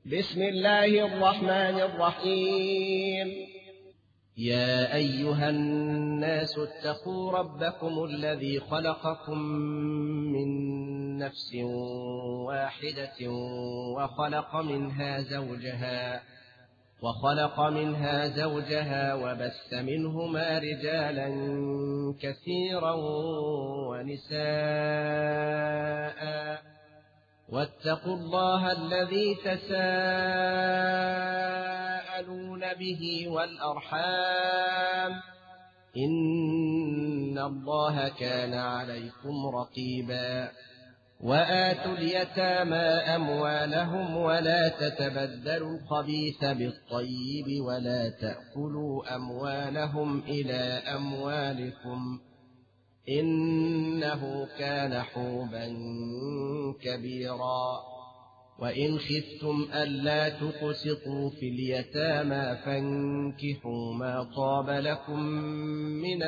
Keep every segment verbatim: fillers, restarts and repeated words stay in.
بسم الله الرحمن الرحيم. يا أيها الناس اتقوا ربكم الذي خلقكم من نفس واحدة وخلق منها زوجها وخلق منها زوجها وبث منهما رجالا كثيرا ونساء واتقوا الله الذي تساءلون به والأرحام إن الله كان عليكم رقيبا. وآتوا اليتامى أموالهم ولا تتبدلوا الخبيث بالطيب ولا تأكلوا أموالهم إلى أموالكم إنه كان حوبا كبيرا. وإن خفتم ألا تقسطوا في اليتامى فانكحوا ما طاب لكم من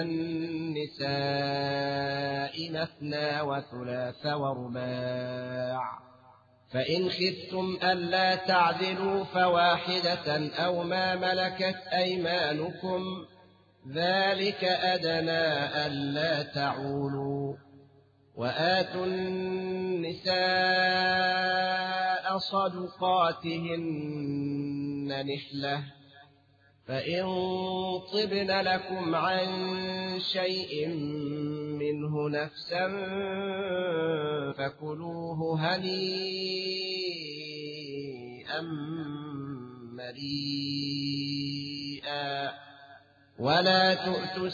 النساء مثنى وثلاث ورباع، فإن خفتم ألا تعدلوا فواحدة أو ما ملكت أيمانكم ذلك أدنى ألا تعولوا. وآتوا النساء صدقاتهن نحلة، فإن طبن لكم عن شيء منه نفسا فكلوه هنيئا مريئا. ولا تؤتوا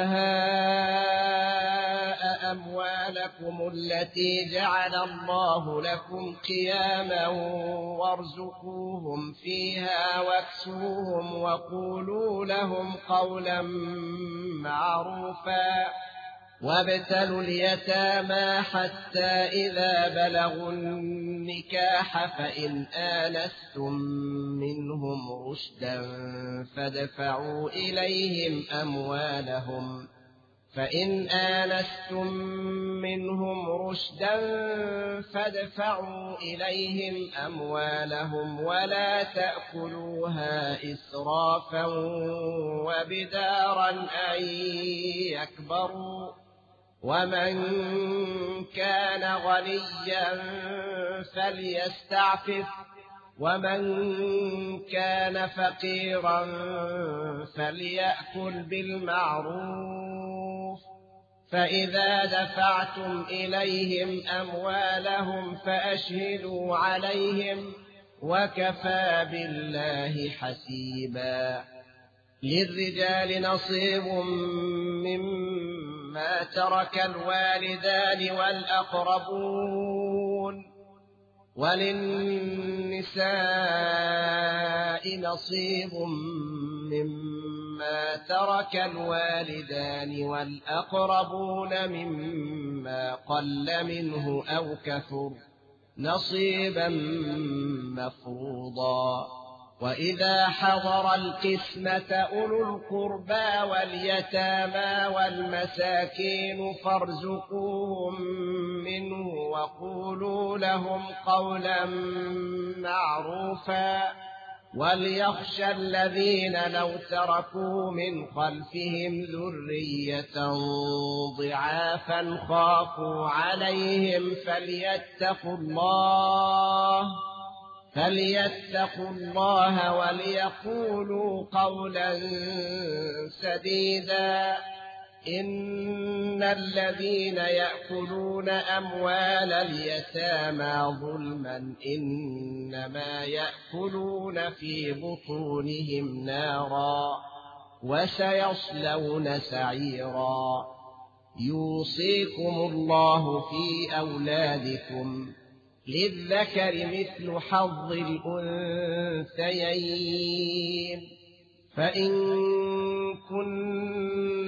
السفهاء أموالكم التي جعل الله لكم قياما وارزقوهم فيها واكسوهم وقولوا لهم قولا معروفا. وابتلوا اليتامى حتى إذا بلغوا النكاح فإن آنستم منهم رشدا فادفعوا إليهم أموالهم فإن آنستم منهم رشدا فادفعوا إليهم أموالهم ولا تأكلوها إسرافا وبدارا أن يكبروا. ومن كان غنيا فليستعفف ومن كان فقيرا فليأكل بالمعروف. فإذا دفعتم إليهم أموالهم فأشهدوا عليهم وكفى بالله حسيبا. للرجال نصيب مما ترك الوالدان والأقربون وللنساء نصيب مما ترك الوالدان والأقربون مما قل منه أو كثر نصيبا مفروضا. وإذا حضر القسمة أولو القربى واليتامى والمساكين فارزقوهم منه وقولوا لهم قولا معروفا. وليخشى الذين لو تركوا من خلفهم ذرية ضعافا خافوا عليهم فليتقوا الله فليتقوا الله وليقولوا قولا سديدا. إن الذين يأكلون أموال اليتامى ظلما إنما يأكلون في بطونهم نارا وسيصلون سعيرا. يوصيكم الله في أولادكم للذكر مثل حظ الأنثيين. فإن كن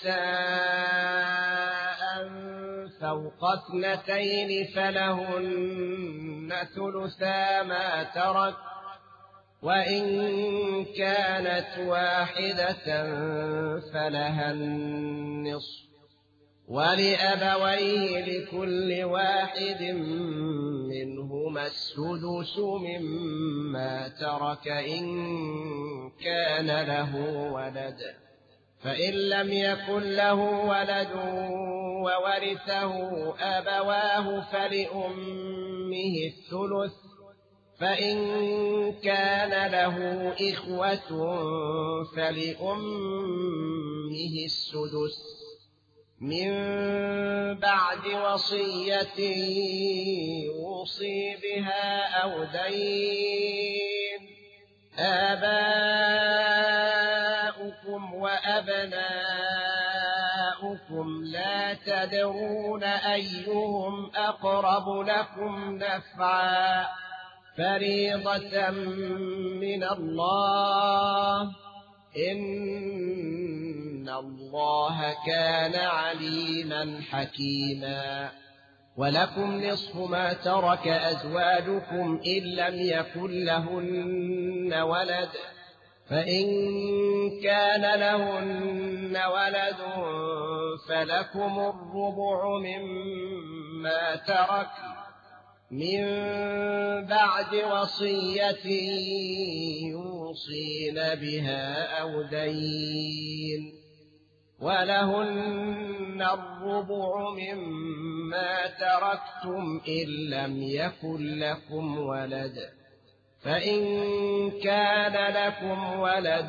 نساء فوق اثنتين فلهن ثلثا ما ترك وإن كانت واحدة فلها النصف ولأبويه لكل واحد منهما السدس مما ترك إن كان له ولد، فإن لم يكن له ولد وورثه أبواه فلأمه الثلث، فإن كان له إخوة فلأمه السدس من بعد وصية يوصي بها أو دين. آباؤكم وأبناؤكم لا تدرون أيهم أقرب لكم نفعا، فريضة من الله، إن الله كان عليما حكيما. ولكم نصف ما ترك أزواجكم إن لم يكن لهن ولد، فإن كان لهن ولد فلكم الربع مما ترك من بعد وصية يوصين بها أو دين. ولهن الربع مما تركتم إن لم يكن لكم ولد، فإن كان لكم ولد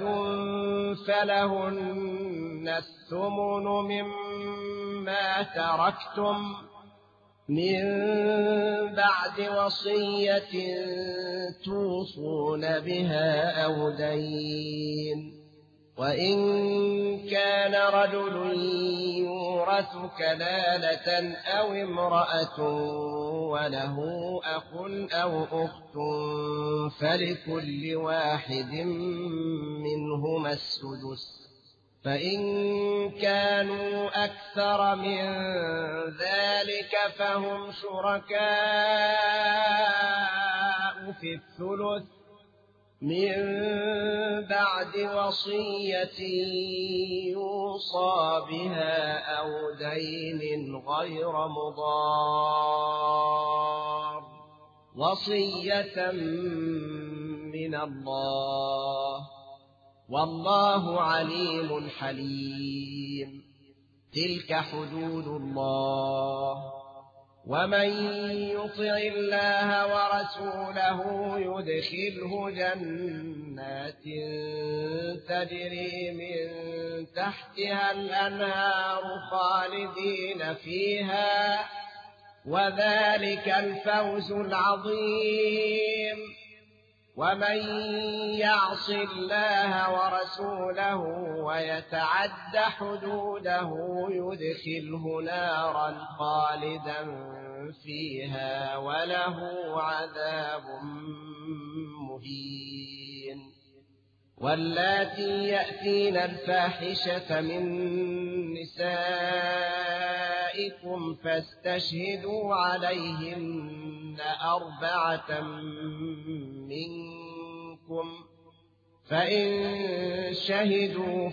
فلهن الثمن مما تركتم من بعد وصية توصون بها أو دين. وإن كان رجل يورث كلالة أو امرأة وله أخ أو أخت فلكل واحد منهما السدس، فإن كانوا أكثر من ذلك فهم شركاء في الثلث من بعد وصية يوصى بها أو دين غير مضار، وصية من الله، والله عليم حليم. تلك حدود الله، ومن يطع الله ورسوله يدخله جنات تجري من تحتها الأنهار خالدين فيها، وذلك الفوز العظيم. ومن يعص الله ورسوله ويتعد حدوده يدخله نارا خالدا فيها وله عذاب مهين. واللاتي يأتين الفاحشة من نسائكم فاستشهدوا عليهن أربعة منكم، فإن شهدوا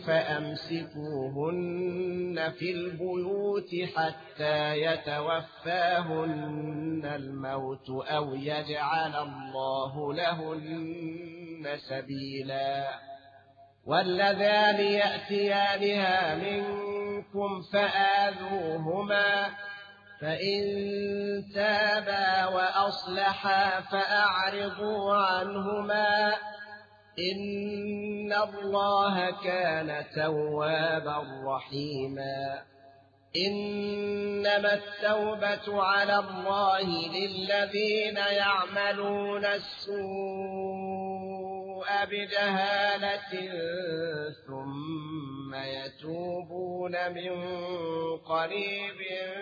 فأمسكوهن في البيوت حتى يتوفاهن الموت أو يجعل الله لهن سبيلا. واللذان يأتيانها منكم فآذوهما، فإن تابا وأصلحا فأعرضوا عنهما، إن الله كان توابا رحيما. إنما التوبة على الله للذين يعملون السوء بجهالة ثم يتوبون من قريب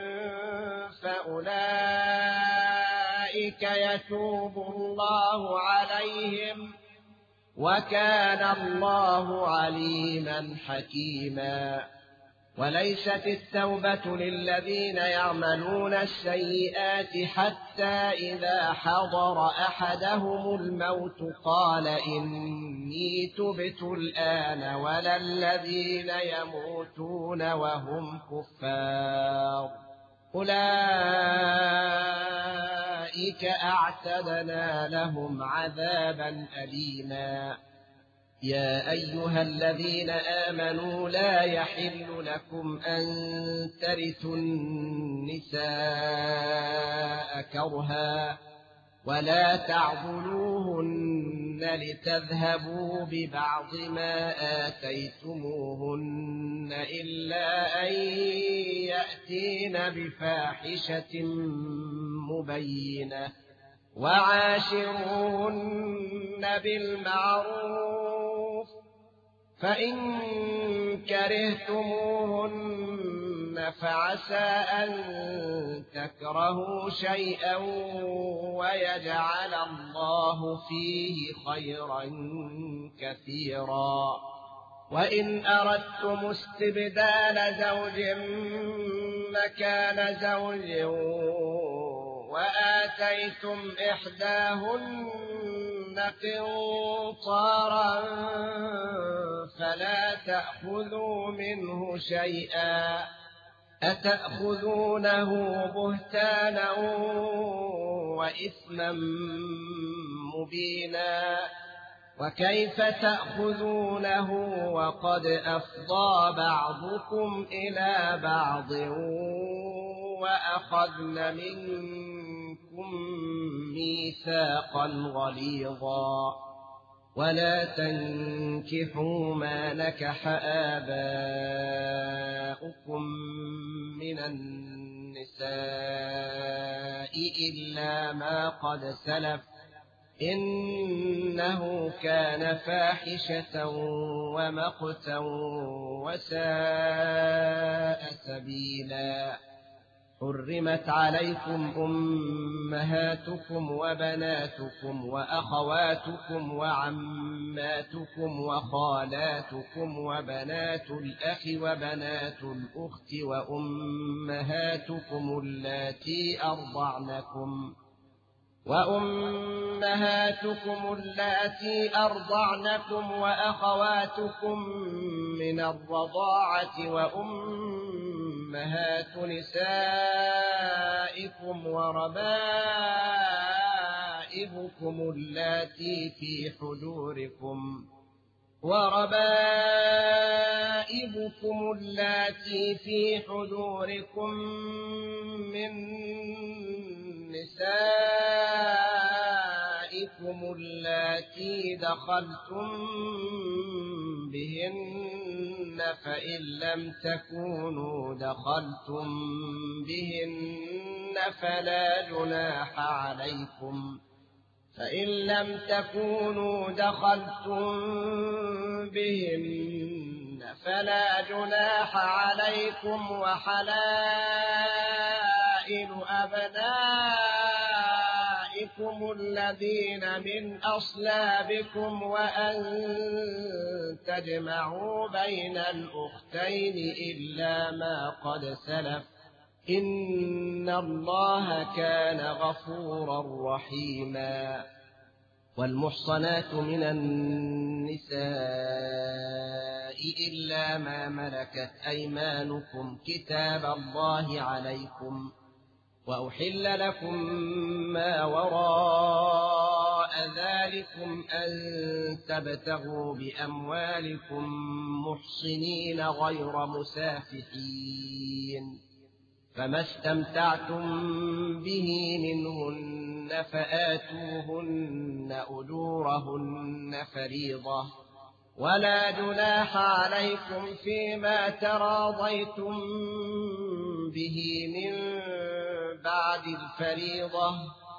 فأولئك يتوب الله عليهم، وكان الله عليما حكيما. وليست التوبة للذين يعملون السيئات حتى إذا حضر أحدهم الموت قال إني تبت الآن، ولا الذين يموتون وهم كفار أولئك أولئك أعتدنا لهم عذابا أليما. يا أيها الذين آمنوا لا يحل لكم أن ترثوا النساء كرها ولا تعضلوهن لتذهبوا ببعض ما آتيتموهن إلا أن يأتين بفاحشة مبينة وعاشروهن بالمعروف فإن كرهتموهن فعسى أن تكرهوا شيئا ويجعل الله فيه خيرا كثيرا. وإن أردتم استبدال زوج مكان زوج وآتيتم إحداهن قنطارا فلا تأخذوا منه شيئا أتأخذونه بهتانا وإثما مبينا وكيف تأخذونه وقد أفضى بعضكم إلى بعض وأخذن منكم ميثاقا غليظا. ولا تنكحوا ما نكح آباؤكم من النساء إلا ما قد سلف إنه كان فاحشة ومقتا وساء سبيلا. حرمت عليكم أمهاتكم وبناتكم وأخواتكم وعماتكم وخالاتكم وبنات الأخ وبنات الأخت وأمهاتكم اللاتي أرضعنكم وأمهاتكم اللاتي أرضعنكم وأخواتكم من الرضاعة وأمهات نسائكم وربائبكم اللاتي في حجوركم وربائبكم اللاتي في حجوركم من نسائكم اللاتي دخلتم بهن فإن لم تكونوا دخلتم بهن فلا جناح عليكم فإن لم تكونوا دخلتم بهن فلا جناح عليكم وحلائل أبنائكم الذين من أصلابكم وأن تجمعوا بين الأختين إلا ما قد سلف إن الله كان غفورا رحيما. والمحصنات من النساء إلا ما ملكت أيمانكم كتاب الله عليكم وأحل لكم ما وراء ذلكم أن تبتغوا بأموالكم محصنين غير مسافحين فما استمتعتم به منهن فآتوهن أجورهن فريضة ولا جناح عليكم فيما تراضيتم به من بعد الفريضة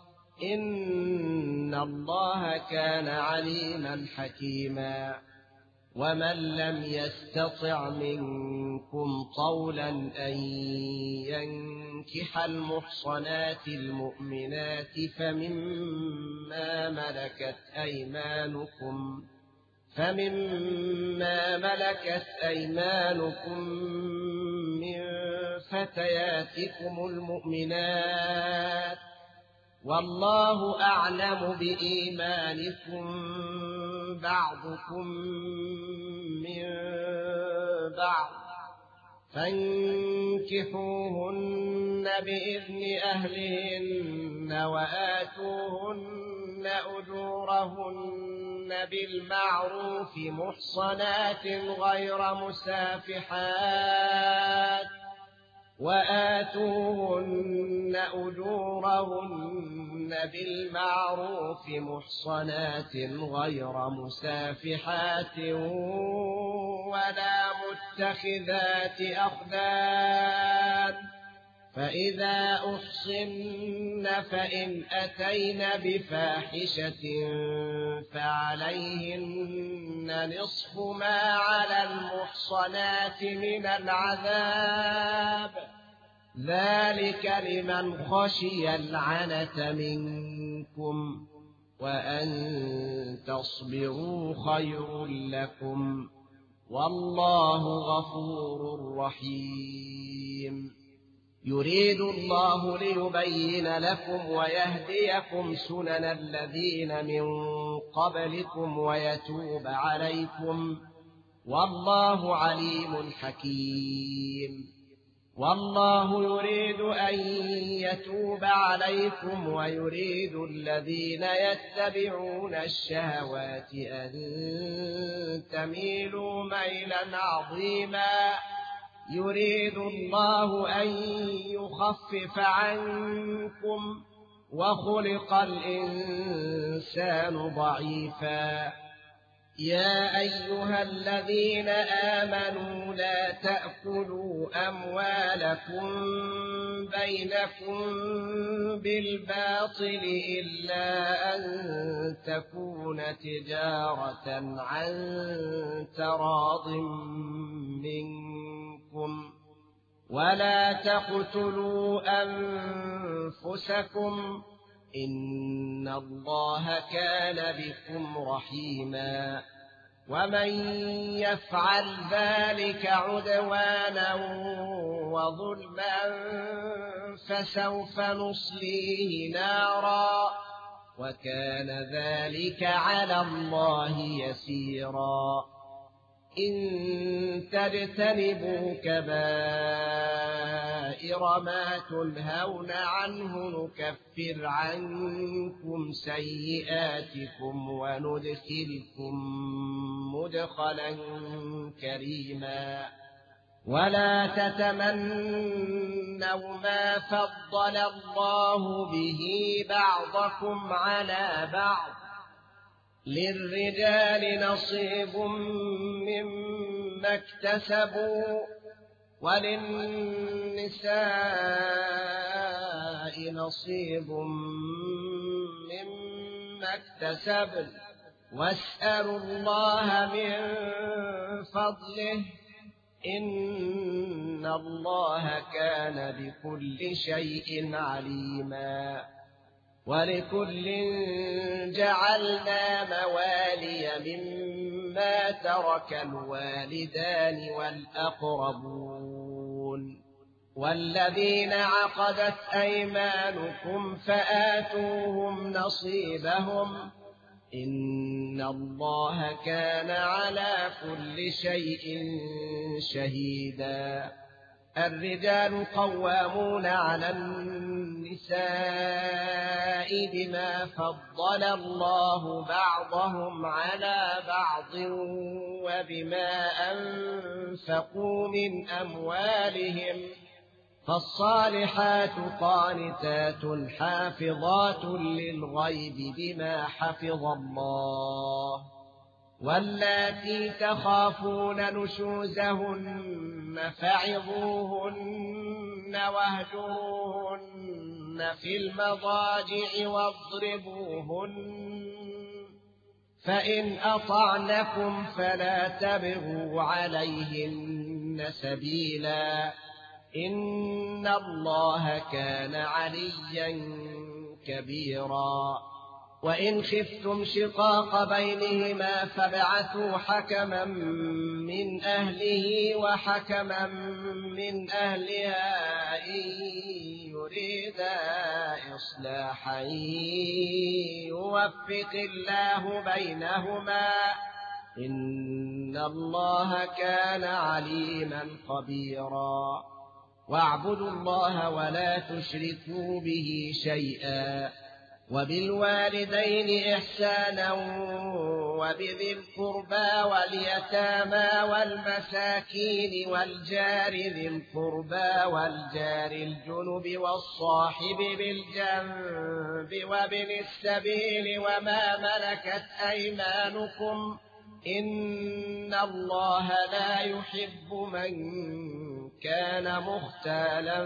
إن الله كان عليما حكيما. ومن لم يستطع منكم طولا أن ينكح المحصنات المؤمنات فمما ملكت أيمانكم فمما ملكت أيمانكم من فتياتكم المؤمنات والله أعلم بإيمانكم بعضكم من بعض فانكحوهن بإذن أهلهن وآتوهن أجورهن بالمعروف محصنات غير مسافحات وآتوهن أجورهن بالمعروف محصنات غير مسافحات ولا متخذات أخدان فإذا أحصن فإن أتين بفاحشة فعليهن نصف ما على المحصنات من العذاب ذلك لمن خشي العنة منكم وأن تصبروا خير لكم والله غفور رحيم يريد الله ليبين لكم ويهديكم سنن الذين من قبلكم ويتوب عليكم والله عليم حكيم والله يريد أن يتوب عليكم ويريد الذين يتبعون الشهوات أن تميلوا ميلا عظيما يريد الله أن يخفف عنكم وخلق الإنسان ضعيفا يا أيها الذين آمنوا لا تأكلوا أموالكم بينكم بالباطل إلا أن تكون تجارة عن تراض منكم ولا تقتلوا أنفسكم إن الله كان بكم رحيما ومن يفعل ذلك عدوانا وظلما فسوف نصليه نارا وكان ذلك على الله يسيرا إن تجتنبوا كبائر ما تنهون عنه نكفر عنكم سيئاتكم وندخلكم مدخلا كريما ولا تتمنوا ما فضل الله به بعضكم على بعض للرجال نصيب مما اكتسبوا وللنساء نصيب مما اكتسبن واسألوا الله من فضله إن الله كان بكل شيء عليما ولكل جعلنا موالي مما ترك الوالدان والأقربون والذين عقدت أيمانكم فآتوهم نصيبهم إن الله كان على كل شيء شهيدا الرجال قوامون على النساء بما فضل الله بعضهم على بعض وبما أنفقوا من أموالهم فالصالحات قانتات حافظات للغيب بما حفظ الله واللاتي تخافون نشوزهن فعظوهن واهجروهن في المضاجع واضربوهن فإن أطعنكم فلا تبغوا عليهن سبيلا إن الله كان عليا كبيرا وإن خفتم شقاق بينهما فابعثوا حكما من أهله وحكما من أهلها إن يريدا إصلاحا يوفق الله بينهما إن الله كان عليما خبيرا واعبدوا الله ولا تشركوا به شيئا وبالوالدين إحسانا وبذي القربى واليتامى والمساكين والجار ذي القربى والجار الجنب والصاحب بالجنب وابن السبيل وما ملكت أيمانكم إن الله لا يحب من كان مختالا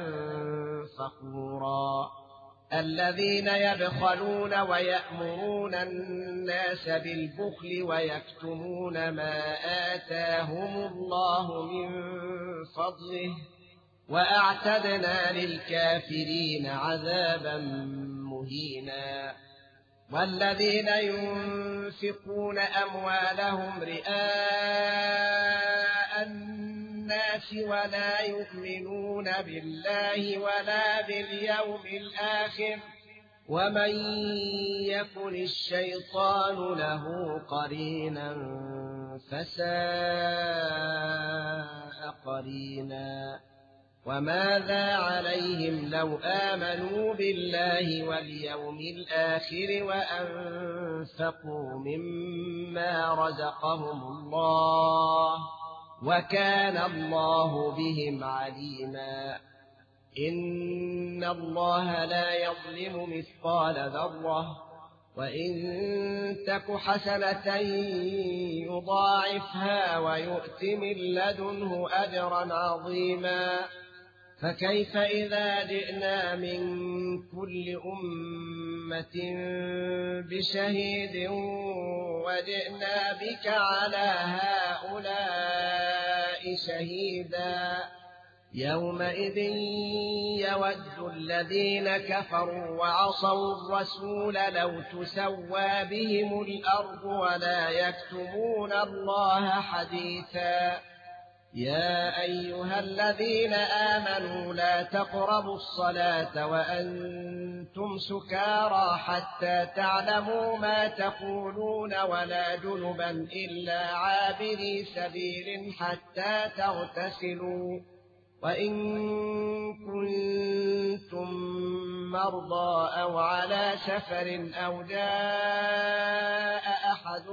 فخورا الذين يبخلون ويأمرون الناس بالبخل ويكتمون ما آتاهم الله من فضله وأعتدنا للكافرين عذابا مهينا والذين ينفقون أموالهم رئاء الناس ولا يؤمنون بالله ولا باليوم الآخر ومن يكن الشيطان له قرينا فساء قرينا وماذا عليهم لو آمنوا بالله واليوم الآخر وأنفقوا مما رزقهم الله وكان الله بهم عليما إن الله لا يظلم مثقال ذرة وإن تك حسنة يضاعفها ويؤت من لدنه أجرا عظيما فكيف إذا جئنا من كل أمة بشهيد وجئنا بك على هؤلاء شهيدا يومئذ يود الذين كفروا وعصوا الرسول لو تسوى بهم الأرض ولا يكتمون الله حديثا يا أيها الذين آمنوا لا تقربوا الصلاة وأنتم سكارى حتى تعلموا ما تقولون ولا جنبا إلا عابري سبيل حتى تغتسلوا وإن كنتم مرضى أو على سفر أو جاء أحد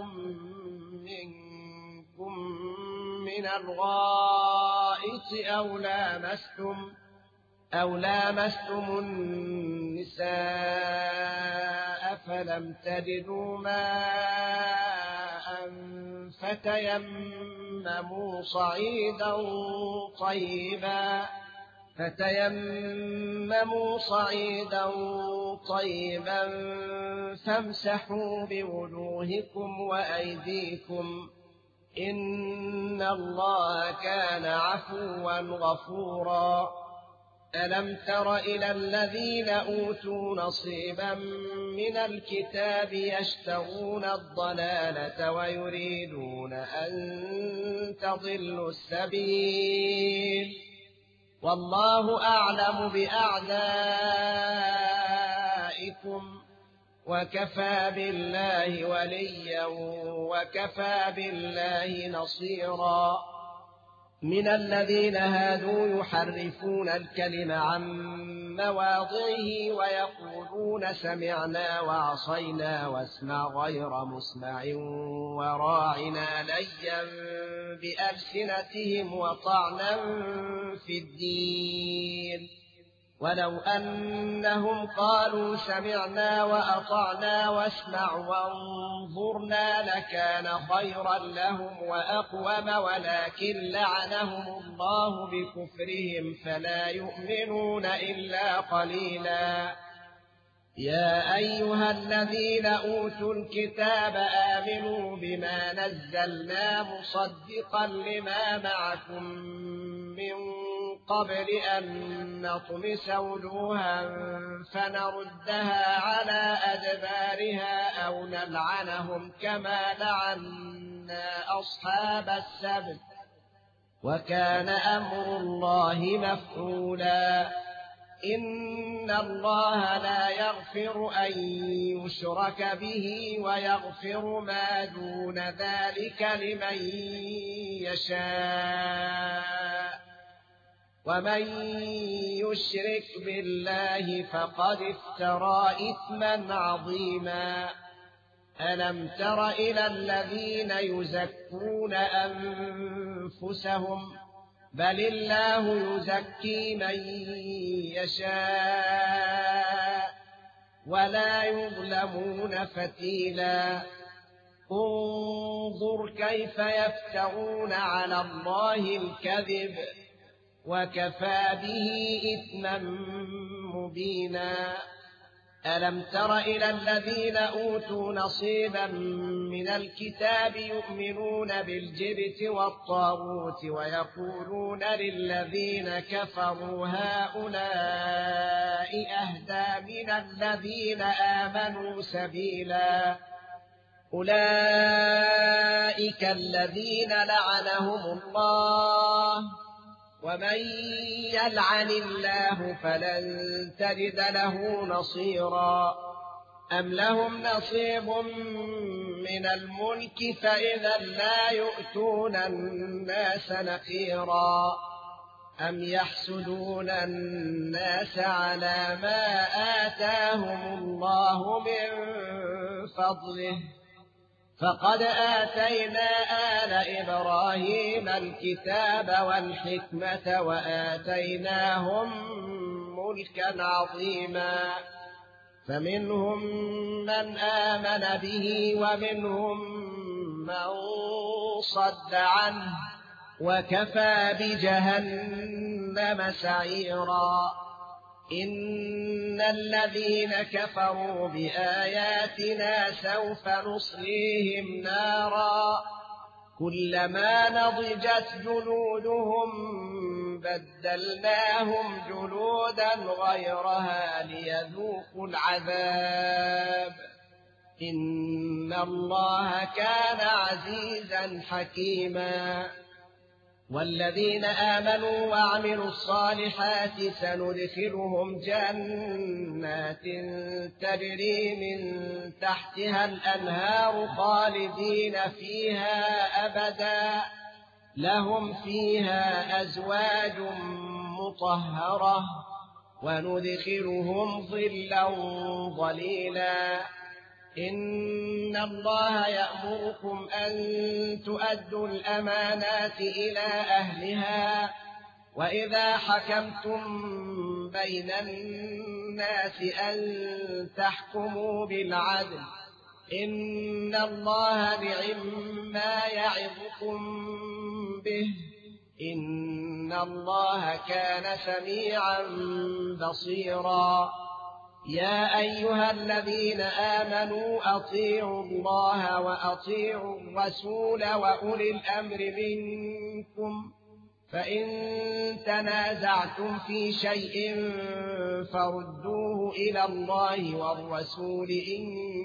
منكم من الغائط أو لامستم أو لامستم النساء فلم تجدوا ماء فتيمموا صعيدا طيبا فتيمموا صعيدا طيبا فامسحوا بوجوهكم وأيديكم إن الله كان عفوا غفورا ألم تر إلى الذين أوتوا نصيبا من الكتاب يشترون الضلالة ويريدون أن تضلوا السبيل والله أعلم بأعدائكم وكفى بالله وليا وكفى بالله نصيرا من الذين هادوا يحرفون الكلم عن مواضعه ويقولون سمعنا وعصينا واسمع غير مسمع وراعنا ليا بألسنتهم وطعنا في الدين ولو أنهم قالوا سمعنا وأطعنا واسمع وانظرنا لكان خيرا لهم وأقوم ولكن لعنهم الله بكفرهم فلا يؤمنون إلا قليلا يا أيها الذين أوتوا الكتاب آمنوا بما نزلنا مصدقا لما معكم من قبل أن نطمس وجوها فنردها على أدبارها أو نلعنهم كما لعنا أصحاب السبت وكان أمر الله مفعولا إن الله لا يغفر أن يشرك به ويغفر ما دون ذلك لمن يشاء ومن يشرك بالله فقد افترى إثما عظيما ألم تر إلى الذين يزكون أنفسهم بل الله يزكي من يشاء ولا يظلمون فتيلا انظر كيف يفترون على الله الكذب وكفى به إثما مبينا ألم تر إلى الذين أوتوا نصيبا من الكتاب يؤمنون بالجبت والطاغوت ويقولون للذين كفروا هؤلاء أهدى من الذين آمنوا سبيلا أولئك الذين لعنهم الله ومن يلعن الله فلن تجد له نصيرا أم لهم نصيب من الملك فإذا لا يؤتون الناس نقيرا أم يحسدون الناس على ما آتاهم الله من فضله فقد آتينا آل إبراهيم الكتاب والحكمة وآتيناهم ملكا عظيما فمنهم من آمن به ومنهم من صد عنه وكفى بجهنم سعيرا إن الذين كفروا بآياتنا سوف نصليهم نارا كلما نضجت جلودهم بدلناهم جلودا غيرها ليذوقوا العذاب إن الله كان عزيزا حكيما والذين آمنوا وعملوا الصالحات سندخلهم جنات تجري من تحتها الأنهار خالدين فيها أبدا لهم فيها أزواج مطهرة وندخلهم ظلا ظليلا إن الله يأمركم أن تؤدوا الأمانات إلى أهلها وإذا حكمتم بين الناس أن تحكموا بالعدل إن الله نعما يعظكم به إن الله كان سميعا بصيرا يا أيها الذين آمنوا أطيعوا الله وأطيعوا الرسول وأولي الأمر منكم فإن تنازعتم في شيء فردوه إلى الله والرسول إن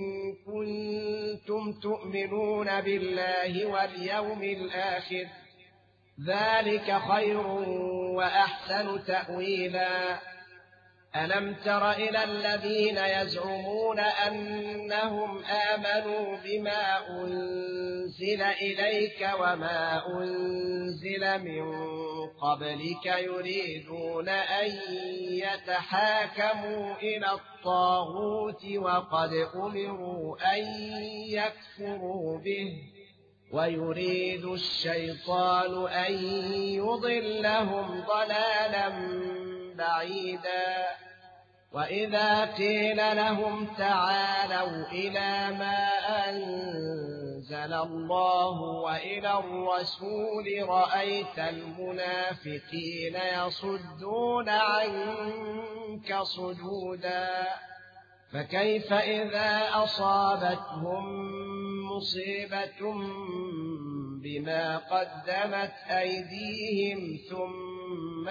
كنتم تؤمنون بالله واليوم الآخر ذلك خير وأحسن تأويلا ألم تر إلى الذين يزعمون أنهم آمنوا بما أنزل إليك وما أنزل من قبلك يريدون أن يتحاكموا إلى الطاغوت وقد أمروا أن يكفروا به ويريد الشيطان أن يضلهم ضلالا بعيدا وإذا قيل لهم تعالوا إلى ما أنزل الله وإلى الرسول رأيت المنافقين يصدون عنك صدودا فكيف إذا أصابتهم مصيبة بما قدمت أيديهم ثم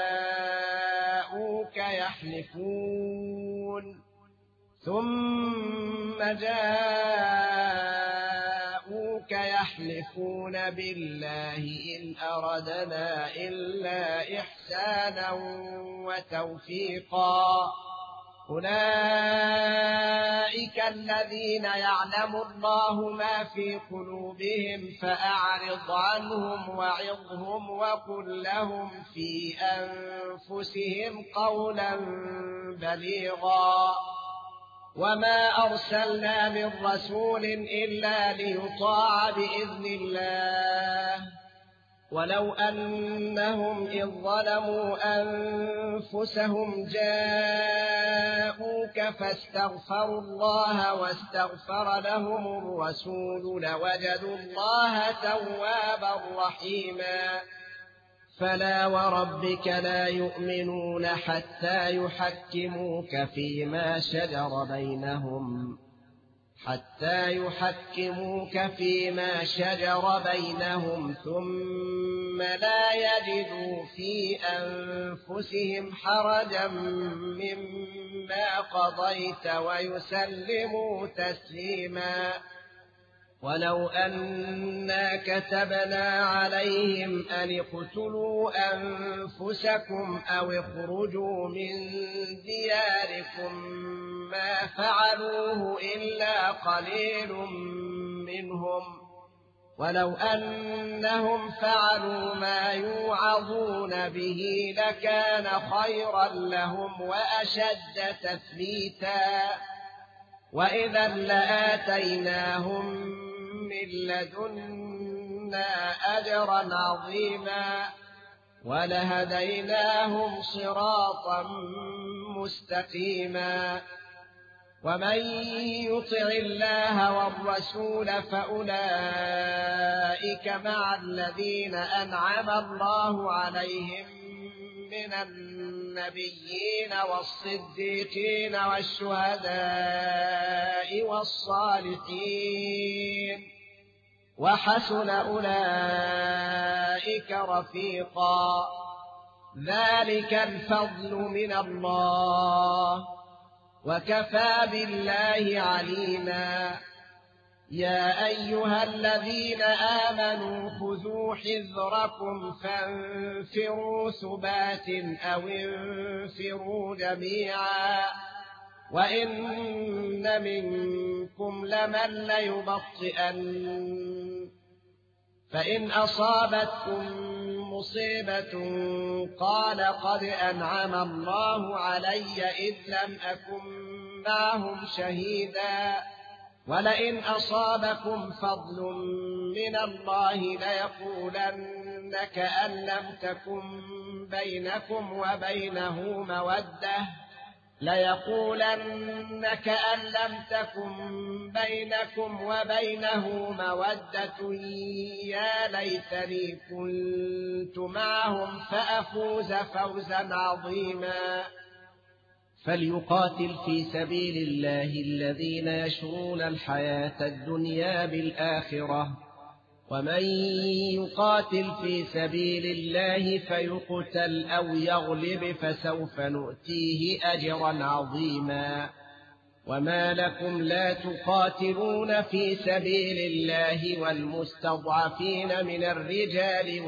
جاءوك يحلفون ثم جاءوك أولئك يحلفون بالله إن أردنا إلا إحسانا وتوفيقا أولئك الذين يعلم الله ما في قلوبهم فأعرض عنهم وعظهم وقل لهم في أنفسهم قولا بليغا وما أرسلنا من رسول إلا ليطاع بإذن الله ولو أنهم إذ ظلموا أنفسهم جاءوك فاستغفروا الله واستغفر لهم الرسول لوجدوا الله توابا رحيما فلا وربك لا يؤمنون حتى يحكموك فيما شجر بينهم حتى يحكموك فيما شجر بينهم ثم لا يجدوا في أنفسهم حرجا مما قضيت ويسلموا تسليما ولو أنا كتبنا عليهم أن اقتلوا أنفسكم أو اخرجوا من دياركم ما فعلوه إلا قليل منهم ولو أنهم فعلوا ما يوعظون به لكان خيرا لهم وأشد تثبيتا وإذا لآتيناهم من لدنا أجرا عظيما ولهديناهم صراطا مستقيما ومن يطع الله والرسول فأولئك مع الذين أنعم الله عليهم من النبيين والصديقين والشهداء والصالحين وحسن أولئك رفيقا ذلك الفضل من الله وكفى بالله عليما يا أيها الذين آمنوا خذوا حذركم فانفروا ثبات أو انفروا جميعا وإن منكم لمن ليبطئن فإن أصابتكم مصيبة قال قد أنعم الله علي إذ لم أكن معهم شهيدا ولئن أصابكم فضل من الله ليقولن كأن لم تكن بينكم وبينه مودة ليقولن كأن لم تكن بينكم وبينه مودة يا ليتني كنت معهم فأفوز فوزا عظيما فليقاتل في سبيل الله الذين يشرون الحياة الدنيا بالآخرة ومن يقاتل في سبيل الله فيقتل أو يغلب فسوف نؤتيه أجرا عظيما وما لكم لا تقاتلون في سبيل الله والمستضعفين من الرجال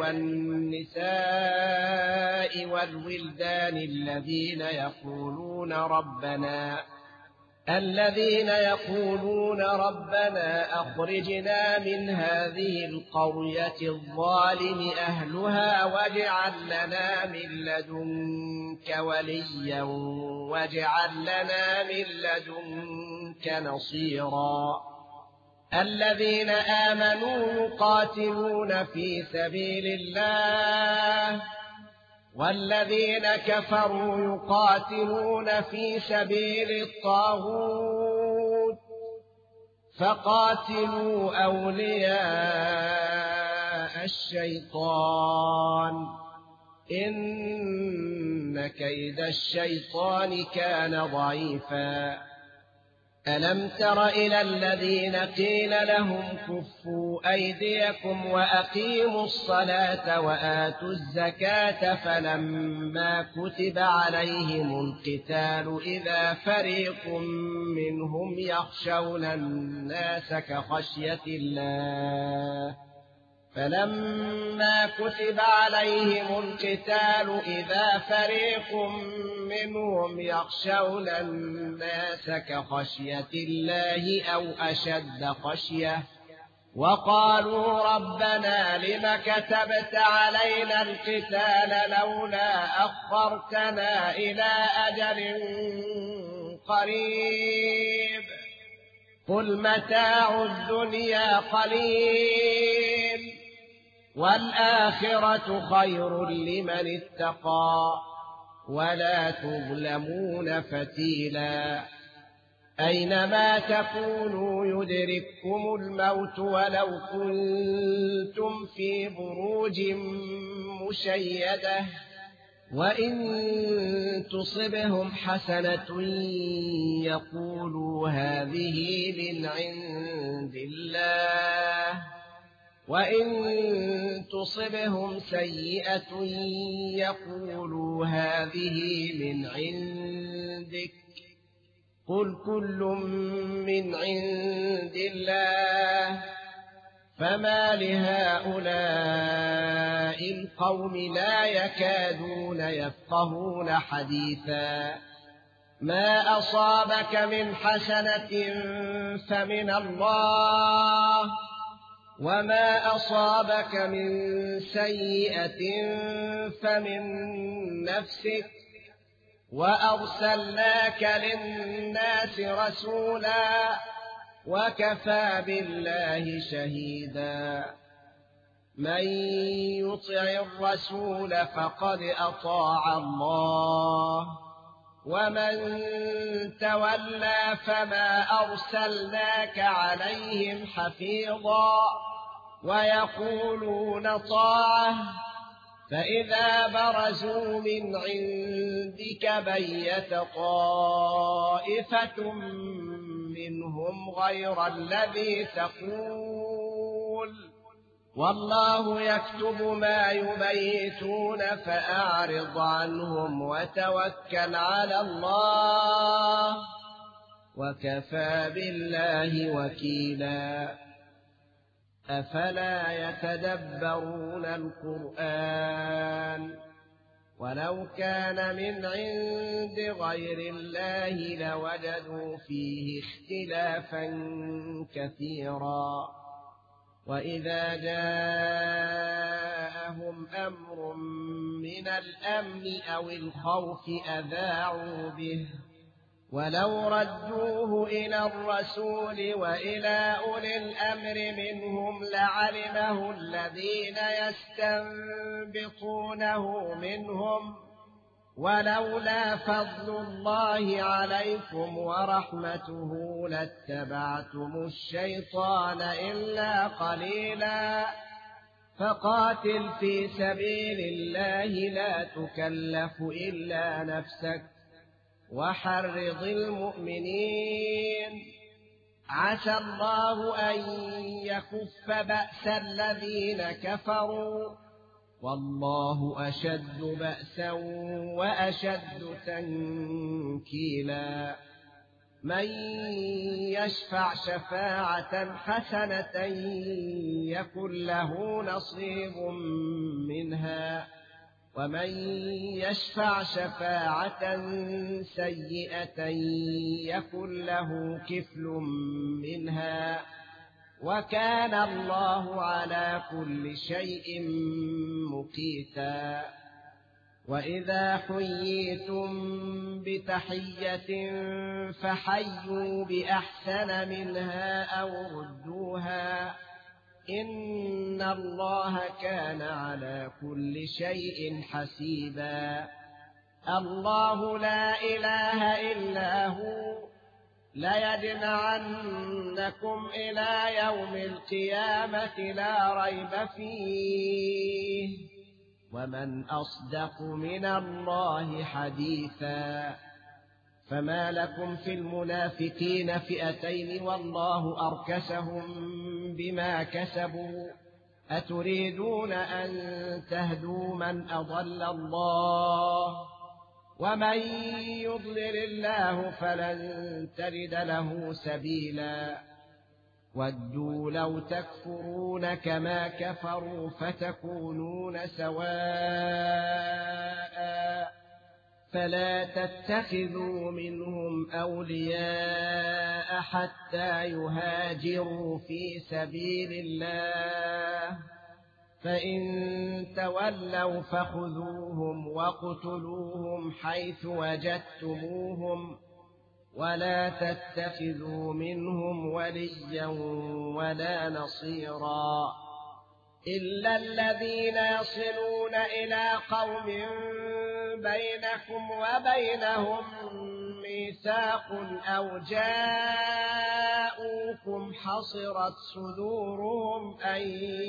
والنساء والولدان الذين يقولون ربنا الذين يقولون ربنا أخرجنا من هذه القرية الظالم أهلها واجعل لنا من لدنك وليا واجعل لنا من لدنك نصيرا الذين آمنوا يقاتلون في سبيل الله والذين كفروا يقاتلون في سبيل الطاغوت فقاتلوا أولياء الشيطان إن كيد الشيطان كان ضعيفا ألم تر إلى الذين قيل لهم كفوا أيديكم وأقيموا الصلاة وآتوا الزكاة فلما كتب عليهم القتال إذا فريق منهم يخشون الناس كخشية الله فلما كتب عليهم القتال إذا فريق منهم يخشون الناس كخشية الله أو أشد خشية وقالوا ربنا لم كتبت علينا القتال لولا أخرتنا إلى أجل قريب قل متاع الدنيا قليل والآخرة خير لمن اتقى ولا تظلمون فتيلا أينما تكونوا يدرككم الموت ولو كنتم في بروج مشيدة وإن تصبهم حسنة يقولوا هذه من عند الله وإن تصبهم سيئة يقولوا هذه من عندك قل كل من عند الله فما لهؤلاء القوم لا يكادون يفقهون حديثا ما أصابك من حسنة فمن الله وما أصابك من سيئة فمن نفسك وأرسلناك للناس رسولا وكفى بالله شهيدا من يطع الرسول فقد أطاع الله ومن تولى فما أرسلناك عليهم حفيظا ويقولون طاعة فإذا برزوا من عندك بيت طائفة منهم غير الذي تقول والله يكتب ما يبيتون فأعرض عنهم وتوكل على الله وكفى بالله وكيلا أفلا يتدبرون القرآن ولو كان من عند غير الله لوجدوا فيه اختلافا كثيرا وإذا جاءهم أمر من الأمن أو الخوف أذاعوا به ولو ردوه إلى الرسول وإلى أولي الأمر منهم لعلمه الذين يستنبطونه منهم ولولا فضل الله عليكم ورحمته لاتبعتم الشيطان إلا قليلا فقاتل في سبيل الله لا تكلف إلا نفسك وحرض المؤمنين عسى الله أن يكف بأس الذين كفروا والله أشد بأسا وأشد تنكيلا من يشفع شفاعة حسنة يكن له نصيب منها ومن يشفع شفاعة سيئة يكن له كفل منها وكان الله على كل شيء مقيتا وإذا حييتم بتحية فحيوا بأحسن منها أو ردوها إن الله كان على كل شيء حسيبا الله لا إله إلا هو ليجمعنكم إلى يوم القيامة لا ريب فيه ومن أصدق من الله حديثا فما لكم في المنافقين فئتين والله أركسهم بما كسبوا أتريدون أن تهدوا من أضل الله ومن يضلل الله فلن تجد له سبيلا ودوا لو تكفرون كما كفروا فتكونون سواء فلا تتخذوا منهم أولياء حتى يهاجروا في سبيل الله فإن تولوا فخذوهم واقتلوهم حيث وجدتموهم ولا تتخذوا منهم وليا ولا نصيرا إلا الذين يصلون إلى قوم بينكم وبينهم ميثاق أو جاءوكم حصرت صدورهم أن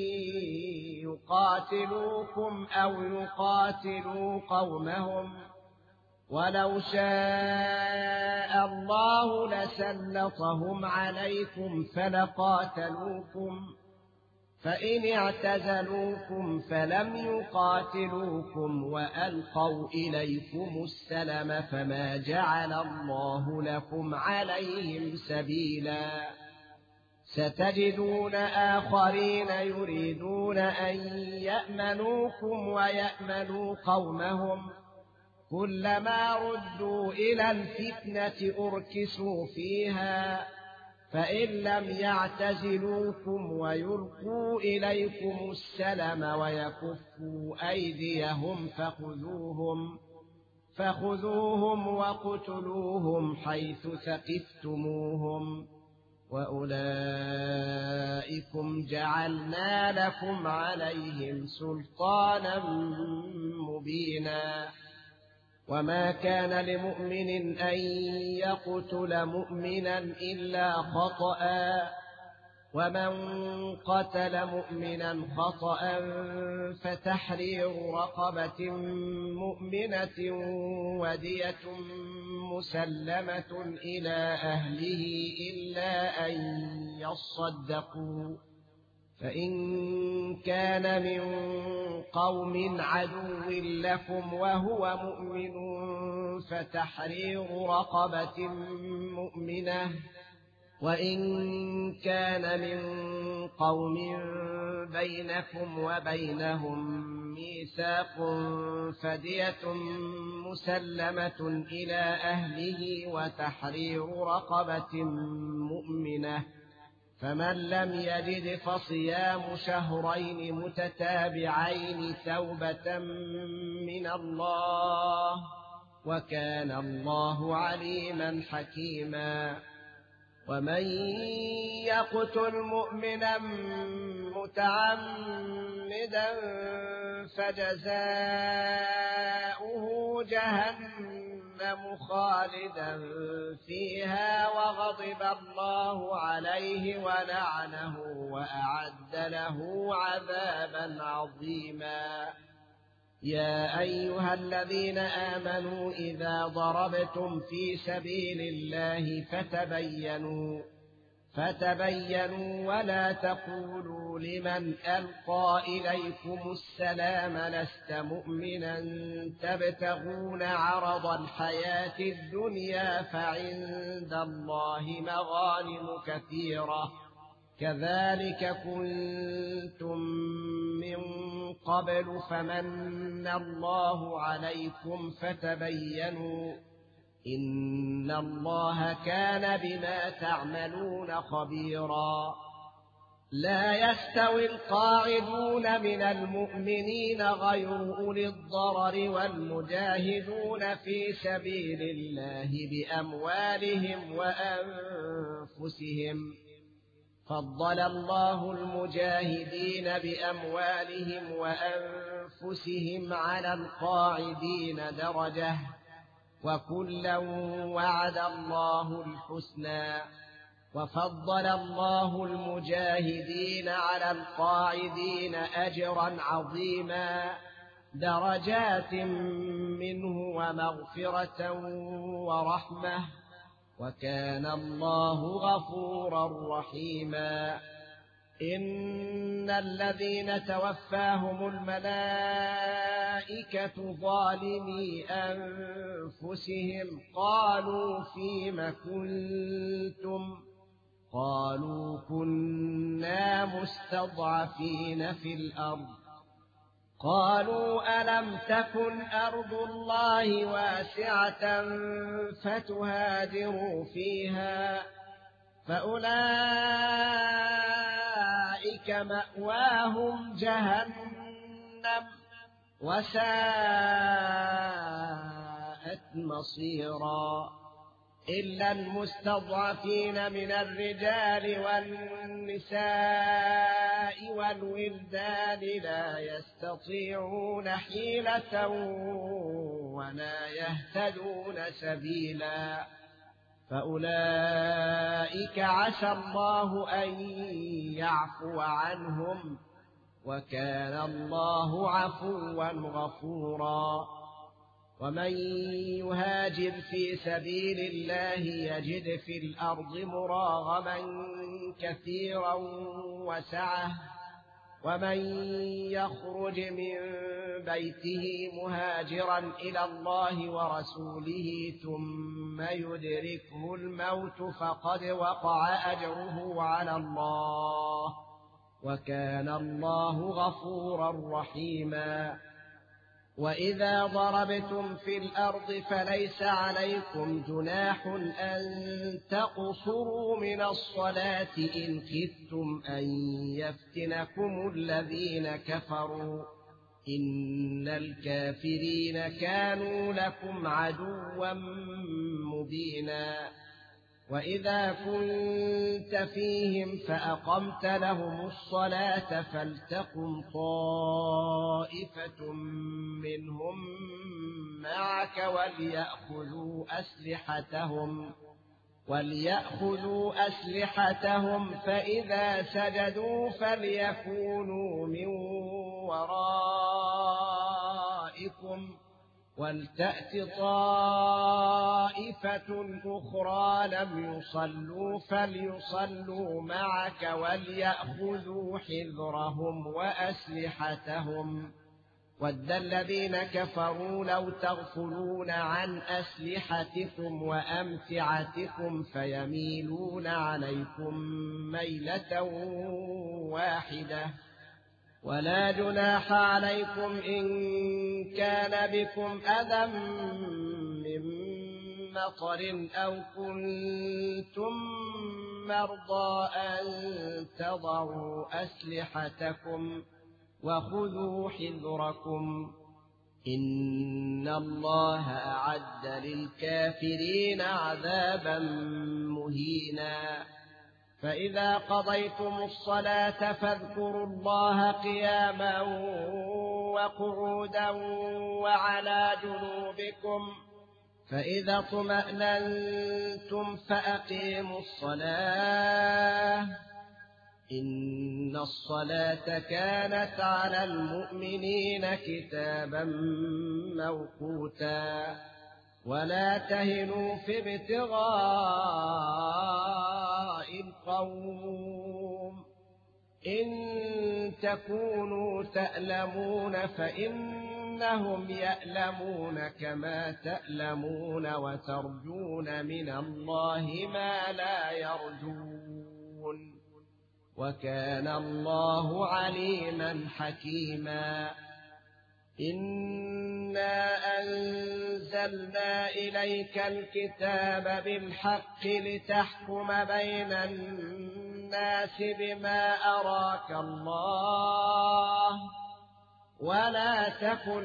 يقاتلوكم أو يقاتلوا قومهم ولو شاء الله لسلطهم عليكم فلقاتلوكم فإن اعتزلوكم فلم يقاتلوكم وألقوا إليكم السلم فما جعل الله لكم عليهم سبيلا ستجدون آخرين يريدون أن يأمنوكم ويأمنوا قومهم كلما ردوا إلى الفتنة أركسوا فيها فإن لم يعتزلوكم ويلقوا إليكم السلم ويكفوا أيديهم فخذوهم فخذوهم وقتلوهم حيث ثقفتموهم وأولئكم جعلنا لكم عليهم سلطانا مبينا وما كان لمؤمن أن يقتل مؤمنا إلا خطأ ومن قتل مؤمنا خطأ فتحرير رقبة مؤمنة ودية مسلمة إلى أهله إلا أن يصدقوا فإن كان من قوم عدو لكم وهو مؤمن فتحرير رقبة مؤمنة وإن كان من قوم بينكم وبينهم ميثاق فدية مسلمة إلى أهله وتحرير رقبة مؤمنة فمن لم يجد فصيام شهرين متتابعين توبة من الله وكان الله عليما حكيما ومن يقتل مؤمنا متعمدا فجزاؤه جهنم خالدا فيها وغضب الله عليه ولعنه وأعد له عذابا عظيما يا أيها الذين آمنوا إذا ضربتم في سبيل الله فتبينوا فتبينوا ولا تقولوا لمن ألقى إليكم السلام لست مؤمنا تبتغون عرض الحياة الدنيا فعند الله مغانم كثيرة كذلك كنتم من قبل فمن الله عليكم فتبينوا إن الله كان بما تعملون خبيرا لا يستوي القاعدون من المؤمنين غير أولي الضرر والمجاهدون في سبيل الله بأموالهم وأنفسهم فضل الله المجاهدين بأموالهم وأنفسهم على القاعدين درجة وكلا وعد الله الحسنى وفضل الله المجاهدين على القاعدين أجرا عظيما درجات منه ومغفرة ورحمة وكان الله غفورا رحيما إن الذين توفاهم الملائكة ظالمي أنفسهم قالوا فيم كنتم قالوا كنا مستضعفين في الأرض قالوا ألم تكن أرض الله واسعة فتهاجروا فيها فأولئك مأواهم جهنم وساءت مصيرا إلا المستضعفين من الرجال والنساء والولدان لا يستطيعون حيلة ولا يهتدون سبيلا فأولئك عسى الله أن يعفو عنهم وكان الله عفوا غفورا ومن يهاجر في سبيل الله يجد في الأرض مراغما كثيرا وسعة ومن يخرج من بيته مهاجرا إلى الله ورسوله ثم يدركه الموت فقد وقع أجره على الله وكان الله غفورا رحيما وإذا ضربتم في الأرض فليس عليكم جناح أن تقصروا من الصلاة إن خفتم أن يفتنكم الذين كفروا إن الكافرين كانوا لكم عدوا مبينا وإذا كنت فيهم فأقمت لهم الصلاة فلتقم طائفة منهم معك وليأخذوا أسلحتهم وليأخذوا أسلحتهم فإذا سجدوا فليكونوا من ورائكم ولتأت طائفة أخرى لم يصلوا فليصلوا معك وليأخذوا حذرهم وأسلحتهم ود الذين كفروا لو تغفلون عن أسلحتكم وأمتعتكم فيميلون عليكم ميلة واحدة ولا جناح عليكم إن كان بكم أذى من مطر أو كنتم مرضى أن تضعوا أسلحتكم وخذوا حذركم إن الله أعد للكافرين عذابا مهينا فإذا قضيتم الصلاة فاذكروا الله قياما وقعودا وعلى جنوبكم فإذا اطمأننتم فأقيموا الصلاة إن الصلاة كانت على المؤمنين كتابا موقوتا ولا تهنوا في ابتغاء القوم إن تكونوا تألمون فإنهم يألمون كما تألمون وترجون من الله ما لا يرجون وكان الله عليما حكيما إنا أنزلنا إليك الكتاب بالحق لتحكم بين الناس بما أراك الله ولا تكن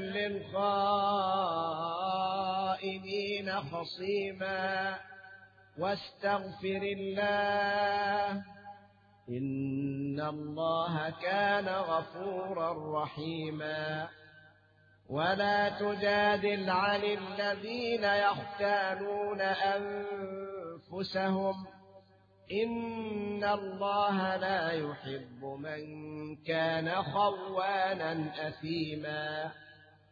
للخائنين خصيما واستغفر الله إن الله كان غفورا رحيما ولا تجادل عن الذين يختانون أنفسهم إن الله لا يحب من كان خوانا أثيما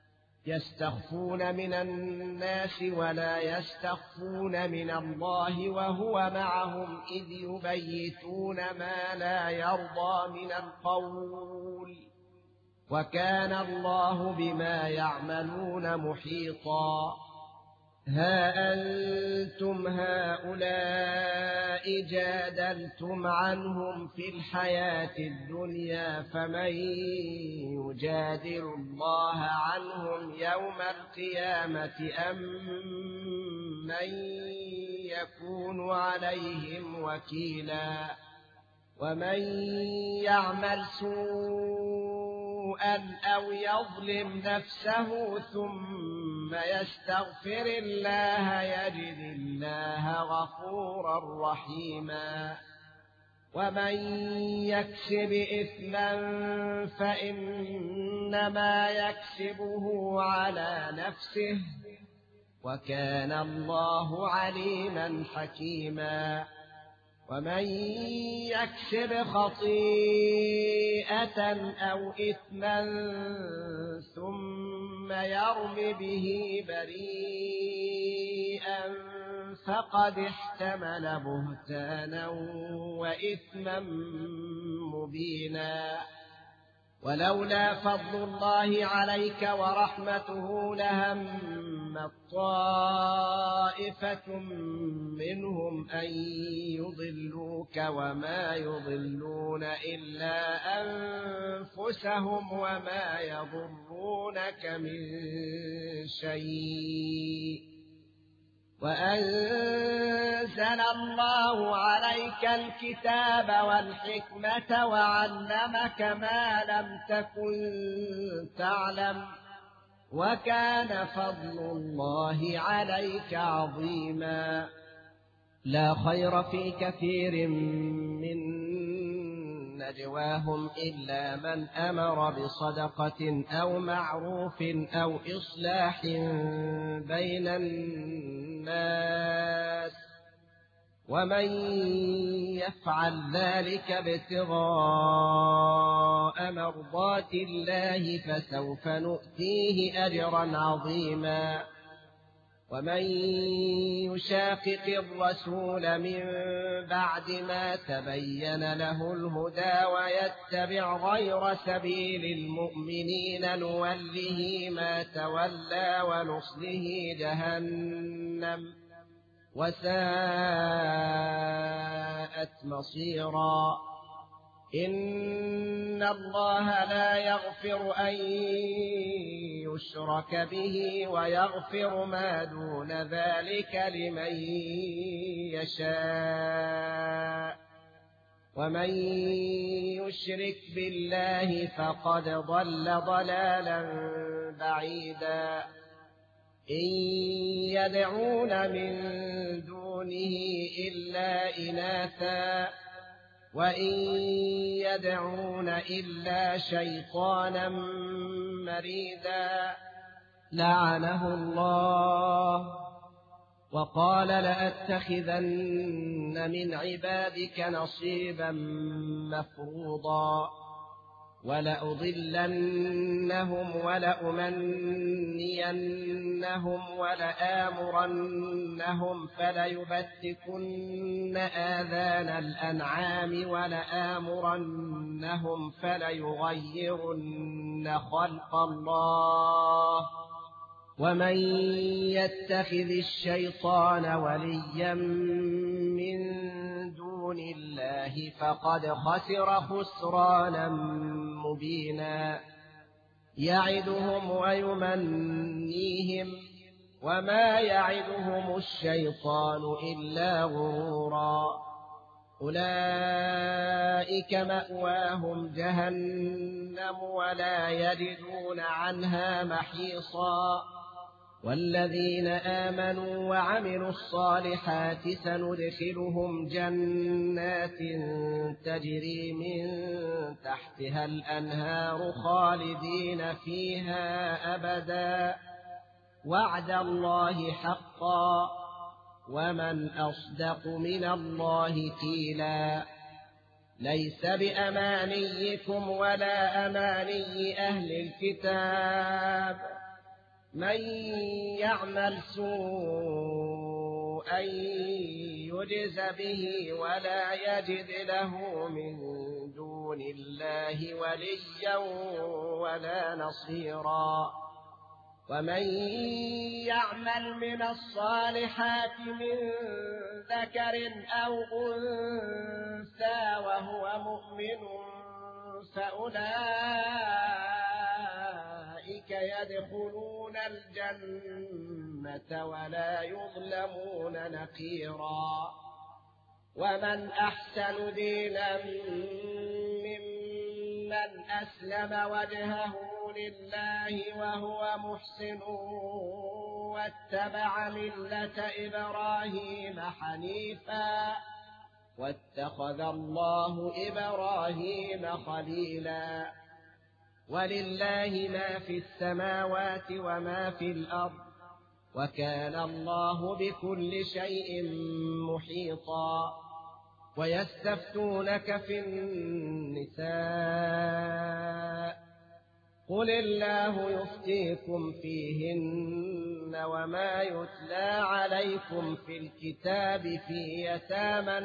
يستخفون من الناس ولا يستخفون من الله وهو معهم إذ يبيتون ما لا يرضى من القول وكان الله بما يعملون محيطا. ها أنتم هؤلاء جادلتم عنهم في الحياة الدنيا فمن يجادل الله عنهم يوم القيامة أم من يكون عليهم وكيلا. ومن يعمل سوءا أو يظلم نفسه ثم يستغفر الله يجد الله غفورا رحيما. ومن يكسب إثما فإنما يكسبه على نفسه وكان الله عليما حكيما. ومن يكسب خطيئة أو إثما ثم يرم به بريئا فقد احتمل بهتانا وإثما مبينا. ولولا فضل الله عليك ورحمته لهم طائفة منهم أن يضلوك وما يضلون إلا أنفسهم وما يضرونك من شيء. وأنزل الله عليك الكتاب والحكمة وعلمك ما لم تكن تعلم وكان فضل الله عليك عظيما. لا خير في كثير من نجواهم إلا من أمر بصدقة أو معروف أو إصلاح بين الناس ومن يفعل ذلك ابتغاء مرضات الله فسوف نؤتيه أجرا عظيما. ومن يشاقق الرسول من بعد ما تبين له الهدى ويتبع غير سبيل المؤمنين نوله ما تولى ونصله جهنم وساءت مصيرا. إن الله لا يغفر أن يشرك به ويغفر ما دون ذلك لمن يشاء ومن يشرك بالله فقد ضل ضلالا بعيدا. إن يدعون من دونه إلا إناثا وإن يدعون إلا شيطانا مريدا لعنه الله وقال لأتخذن من عبادك نصيبا مفروضا ولأضلنهم ولأمنينهم ولآمرنهم فليبتكن آذان الأنعام ولآمرنهم فليغيرن خلق الله ومن يتخذ الشيطان وليا من دون الله فقد خسر خسرانا مبينا. يعدهم ويمنيهم وما يعدهم الشيطان إلا غرورا. أولئك مأواهم جهنم ولا يجدون عنها محيصا. والذين آمنوا وعملوا الصالحات سندخلهم جنات تجري من تحتها الأنهار خالدين فيها أبدا وعد الله حقا ومن أصدق من الله قيلا. ليس بأمانيكم ولا أماني أهل الكتاب من يعمل سوءا يجز به ولا يجد له من دون الله وليا ولا نصيرا ومن يعمل من الصالحات من ذكر أو أنثى وهو مؤمن فأولئك يدخلون الجنة ولا يظلمون نقيرا ومن أحسن دينا ممن أسلم وجهه لله وهو محسن واتبع ملة إبراهيم حنيفا واتخذ الله إبراهيم خليلا ولله ما في السماوات وما في الأرض وكان الله بكل شيء محيطا ويستفتونك في النساء قل الله يفتيكم فيهن وما يتلى عليكم في الكتاب في يتامى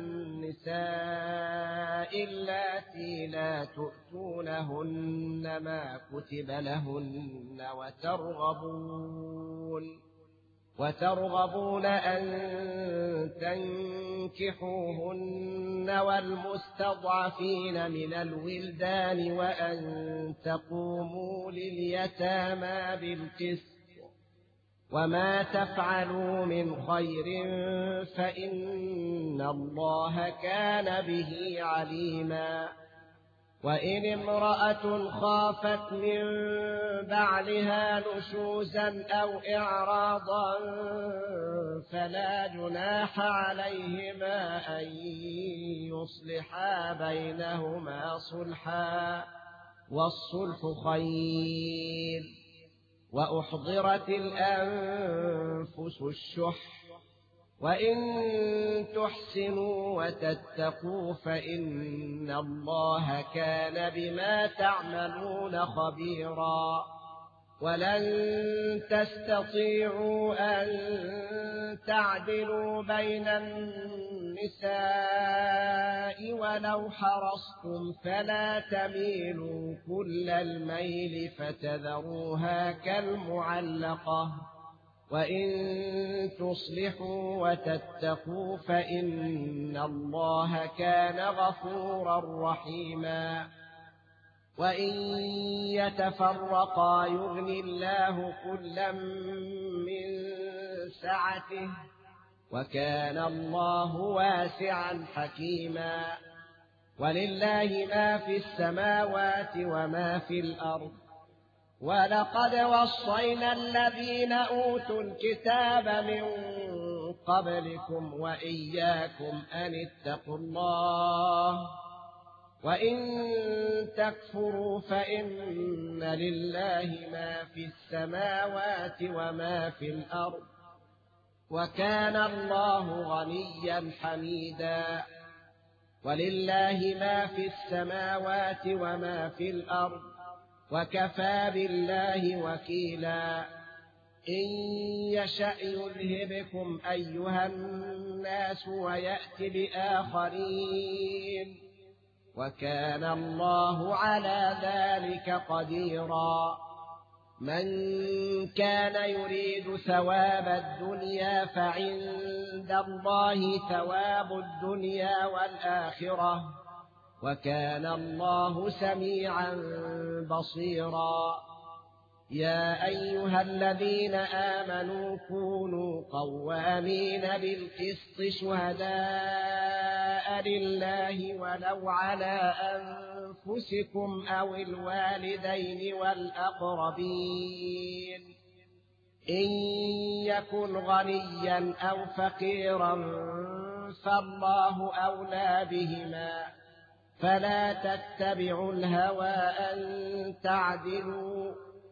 النساء اللاتي لا تؤتونهن ما كتب لهن وترغبون وترغبون أن تنكحوهن والمستضعفين من الولدان وأن تقوموا لليتامى بالقسط وما تفعلوا من خير فإن الله كان به عليما وإن امرأة خافت من بعلها نشوزا أو إعراضا فلا جناح عليهما أن يصلحا بينهما صلحا والصلح خير وأحضرت الأنفس الشح وإن تحسنوا وتتقوا فإن الله كان بما تعملون خبيرا ولن تستطيعوا أن تعدلوا بين النساء ولو حرصتم فلا تميلوا كل الميل فتذروها كالمعلقة وإن تصلحوا وتتقوا فإن الله كان غفورا رحيما وإن يتفرقا يغني الله كلا من سعته وكان الله واسعا حكيما ولله ما في السماوات وما في الأرض ولقد وصينا الذين أوتوا الكتاب من قبلكم وإياكم أن اتقوا الله وإن تكفروا فإن لله ما في السماوات وما في الأرض وكان الله غنيا حميدا ولله ما في السماوات وما في الأرض وكفى بالله وكيلا إن يشأ يذهبكم أيها الناس ويأت بآخرين وكان الله على ذلك قديرا من كان يريد ثواب الدنيا فعند الله ثواب الدنيا والآخرة وكان الله سميعا بصيرا يا أيها الذين آمنوا كونوا قوامين بالقسط شهداء لله ولو على أنفسكم أو الوالدين والأقربين إن يكن غنيا أو فقيرا فالله أولى بهما فلا تتبعوا الهوى أن تعدلوا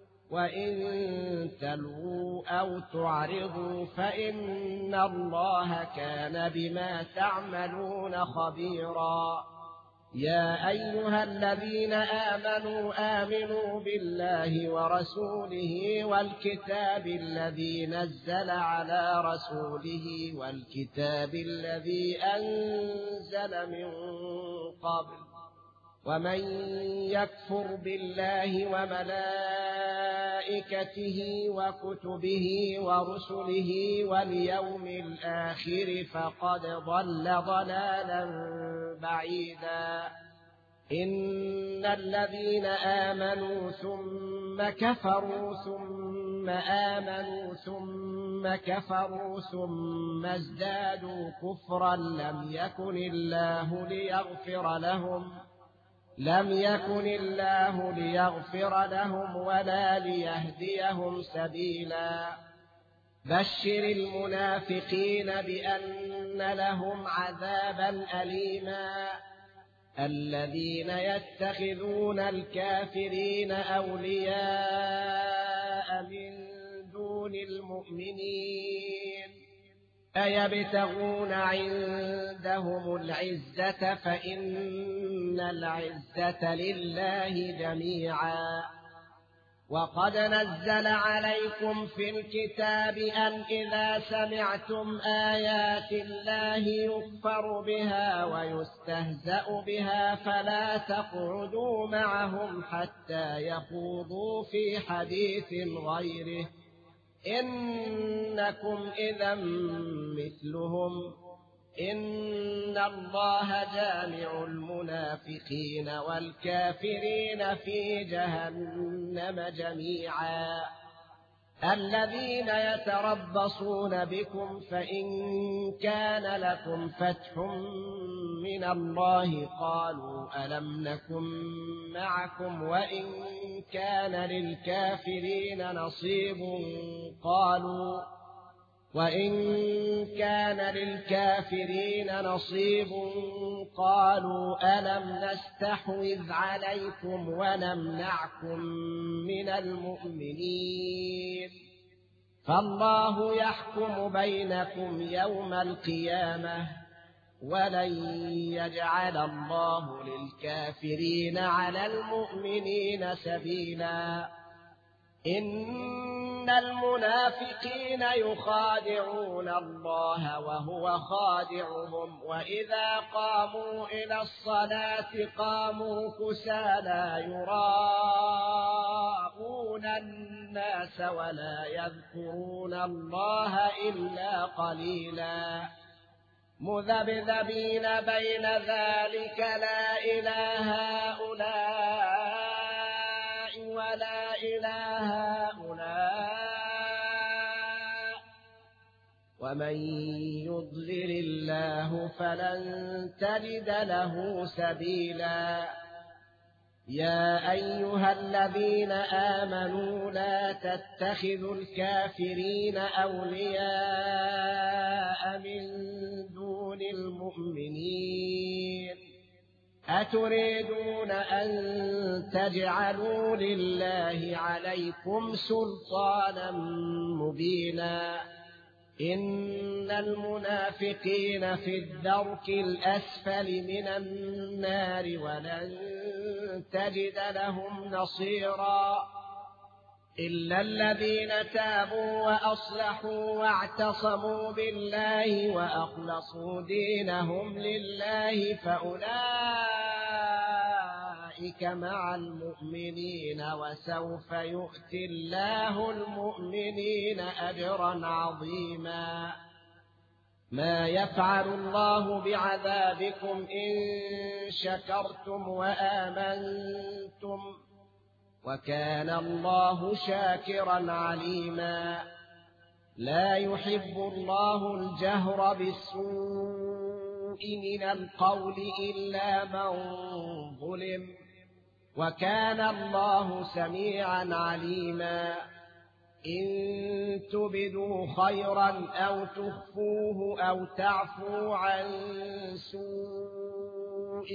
وإن تلووا أو تعرضوا فإن الله كان بما تعملون خبيرا يا أيها الذين آمنوا آمنوا بالله ورسوله والكتاب الذي نزل على رسوله والكتاب الذي أنزل من قبل ومن يكفر بالله وملائكته وكتبه ورسله واليوم الآخر فقد ضل ضلالا بعيدا إن الذين آمنوا ثم كفروا ثم آمنوا ثم كفروا ثم ازدادوا كفرا لم يكن الله ليغفر لهم لم يكن الله ليغفر لهم ولا ليهديهم سبيلا بشر المنافقين بأن لهم عذابا أليما الذين يتخذون الكافرين أولياء من دون المؤمنين أيبتغون عندهم العزة فإن العزة لله جميعا وقد نزل عليكم في الكتاب أن إذا سمعتم آيات الله يكفر بها ويستهزأ بها فلا تقعدوا معهم حتى يخوضوا في حديث غيره إنكم إذا مثلهم إن الله جامع المنافقين والكافرين في جهنم جميعا الذين يتربصون بكم فإن كان لكم فتح من الله قالوا ألم نكن معكم وإن كان للكافرين نصيب قالوا وإن كان للكافرين نصيب قالوا ألم نستحوذ عليكم ونمنعكم من المؤمنين فالله يحكم بينكم يوم القيامة ولن يجعل الله للكافرين على المؤمنين سبيلا إن المنافقين يخادعون الله وهو خادعهم وإذا قاموا إلى الصلاة قاموا كسالى يراءون الناس ولا يذكرون الله إلا قليلا مذبذبين بين ذلك لا إله هؤلاء ولا إله هؤلاء ومن يضلل الله فلن تجد له سبيلا يا أيها الذين آمنوا لا تتخذوا الكافرين أولياء من دون المؤمنين أتريدون أن تجعلوا لله عليكم سلطانا مبينا إن المنافقين في الدرك الأسفل من النار ولن تجد لهم نصيرا إلا الذين تابوا وأصلحوا واعتصموا بالله وأخلصوا دينهم لله فأولئك مع المؤمنين وسوف يؤتي الله المؤمنين أجرا عظيما ما يفعل الله بعذابكم إن شكرتم وآمنتم وكان الله شاكرا عليما لا يحب الله الجهر بالسوء من القول إلا من ظلم وكان الله سميعا عليما إن تبدوا خيرا أو تخفوه أو تعفوا عن سوء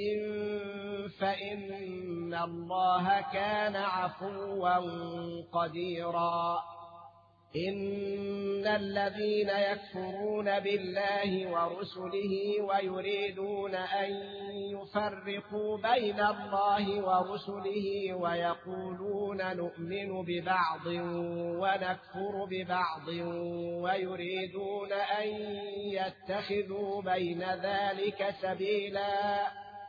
فإن الله كان عفوا قديرا إن الذين يكفرون بالله ورسله ويريدون أن يفرقوا بين الله ورسله ويقولون نؤمن ببعض ونكفر ببعض ويريدون أن يتخذوا بين ذلك سبيلا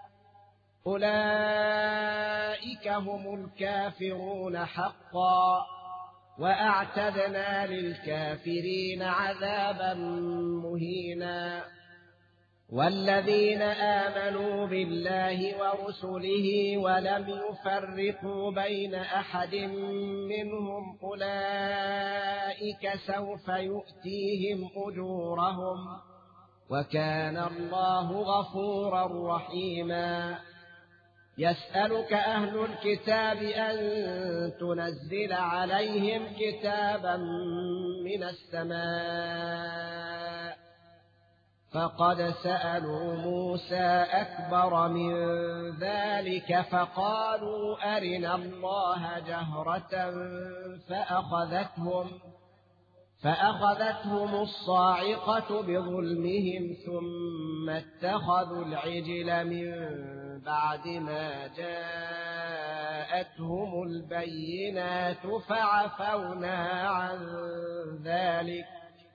أولئك هم الكافرون حقا وأعتدنا للكافرين عذابا مهينا. والذين آمنوا بالله ورسله ولم يفرقوا بين أحد منهم أولئك سوف يؤتيهم أجورهم وكان الله غفورا رحيما. يسألك أهل الكتاب أن تنزل عليهم كتابا من السماء فقد سألوا موسى أكبر من ذلك فقالوا أرنا الله جهرة فأخذتهم فأخذتهم الصاعقة بظلمهم ثم اتخذوا العجل من بعد ما جاءتهم البينات فعفونا عن ذلك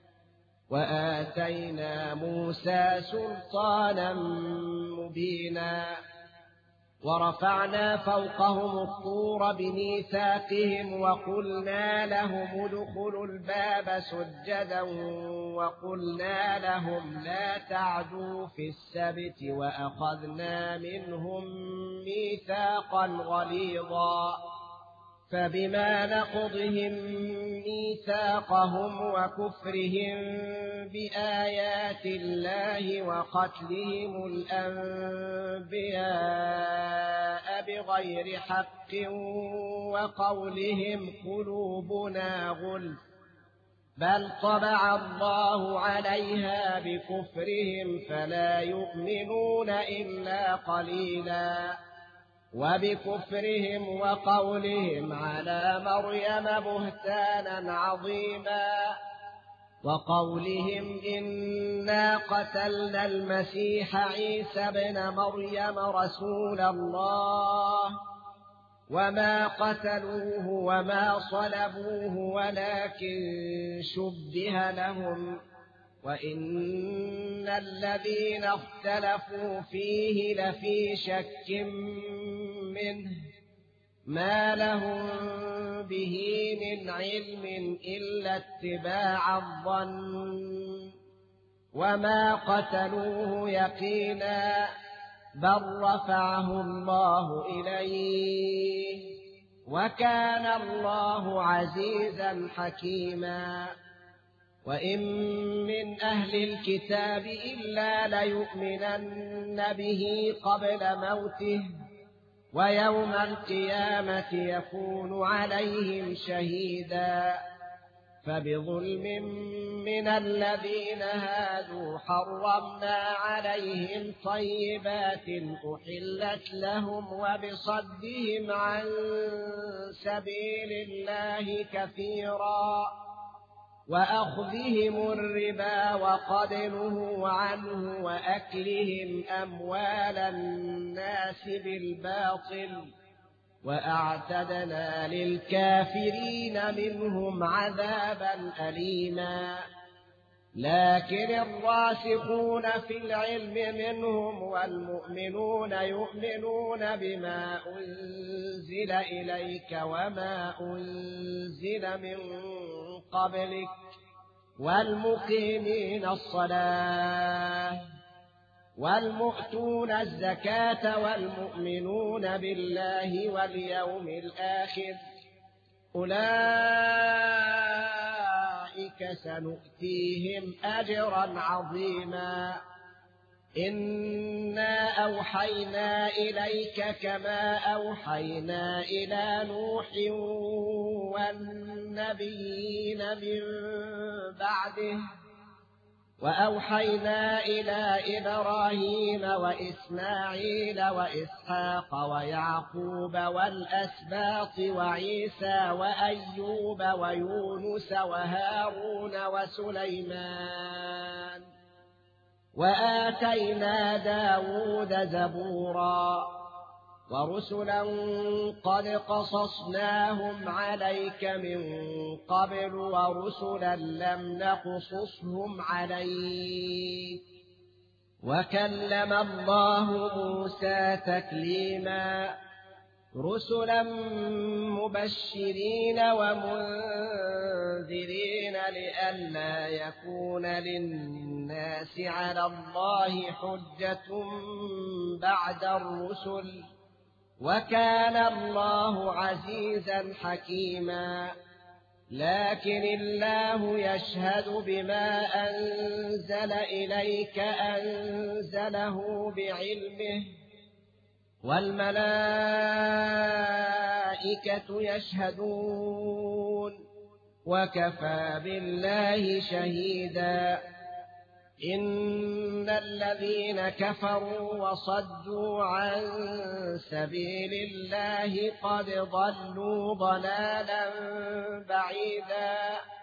وآتينا موسى سلطانا مبينا. ورفعنا فوقهم الطور بميثاقهم وقلنا لهم ادخلوا الباب سجدا وقلنا لهم لا تعدوا في السبت وأخذنا منهم ميثاقا غليظا فبما نقضهم ميثاقهم وكفرهم بآيات الله وقتلهم الأنبياء بغير حق وقولهم قلوبنا غلف بل طبع الله عليها بكفرهم فلا يؤمنون إلا قليلا. وبكفرهم وقولهم على مريم بهتانا عظيما وقولهم إنا قتلنا المسيح عيسى ابن مريم رسول الله وما قتلوه وما صلبوه ولكن شبه لهم وإن الذين اختلفوا فيه لفي شك منه ما لهم به من علم إلا اتباع الظن وما قتلوه يقينا بل رفعه الله إليه وكان الله عزيزا حكيما. وإن من أهل الكتاب إلا ليؤمنن به قبل موته ويوم القيامة يكون عليهم شهيدا. فبظلم من الذين هادوا حرمنا عليهم طيبات أحلت لهم وبصدهم عن سبيل الله كثيرا وأخذهم الربا وقد نهوا عنه وأكلهم أموال الناس بالباطل وأعتدنا للكافرين منهم عذابا أليما. لكن الراسخون في العلم منهم والمؤمنون يؤمنون بما أنزل إليك وما أنزل من قبلك والمقيمين الصلاة والمؤتون الزكاة والمؤمنون بالله واليوم الآخر أولئك سنؤتيهم أجرا عظيما. إنا أوحينا إليك كما أوحينا إلى نوح والنبيين من بعده وأوحينا إلى إبراهيم وإسماعيل وإسحاق ويعقوب والأسباط وعيسى وأيوب ويونس وهارون وسليمان وآتينا داود زبورا ورسلا قد قصصناهم عليك من قبل ورسلا لم نقصصهم عليك وكلم الله موسى تكليما رسلا مبشرين ومنذرين لئلا يكون للناس على الله حجة بعد الرسل وكان الله عزيزا حكيما لكن الله يشهد بما أنزل إليك أنزله بعلمه والملائكة يشهدون وكفى بالله شهيدا إن الذين كفروا وصدوا عن سبيل الله قد ضلوا ضلالا بعيدا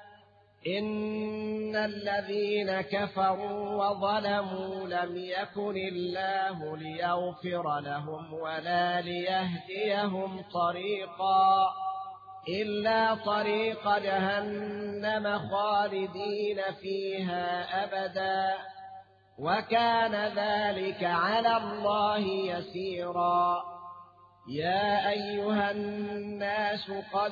إن الذين كفروا وظلموا لم يكن الله ليغفر لهم ولا ليهديهم طريقا إلا طريق جهنم خالدين فيها أبدا وكان ذلك على الله يسيرا يا أيها الناس قد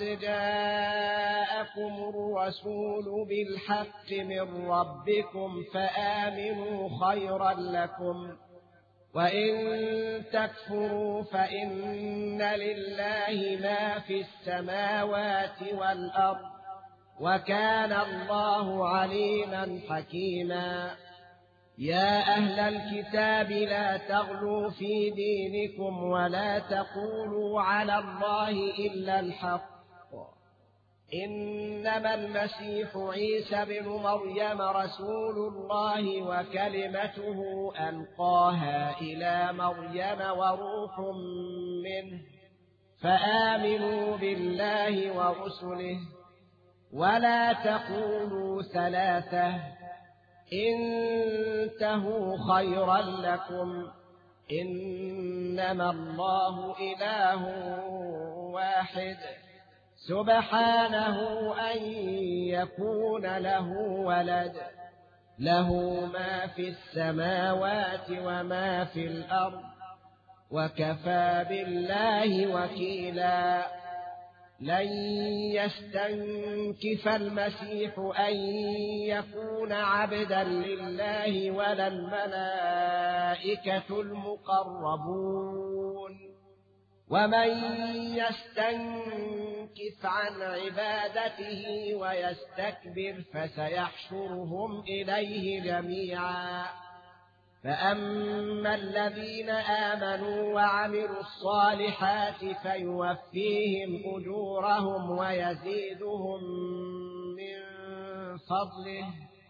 جاءكم الرسول بالحق من ربكم فآمنوا خيرا لكم وإن تكفروا فإن لله ما في السماوات والأرض وكان الله عليما حكيما يا أهل الكتاب لا تغلوا في دينكم ولا تقولوا على الله إلا الحق إنما المسيح عيسى بن مريم رسول الله وكلمته ألقاها إلى مريم وروح منه فآمنوا بالله ورسله ولا تقولوا ثلاثة انتهوا خيرا لكم إنما الله إله واحد سبحانه أن يكون له ولد له ما في السماوات وما في الأرض وكفى بالله وكيلا لن يستنكف المسيح أن يكون عبدا لله ولا الملائكة المقربون ومن يستنكف عن عبادته ويستكبر فسيحشرهم إليه جميعا فأما الذين آمنوا وعملوا الصالحات فيوفيهم أجورهم ويزيدهم من فضله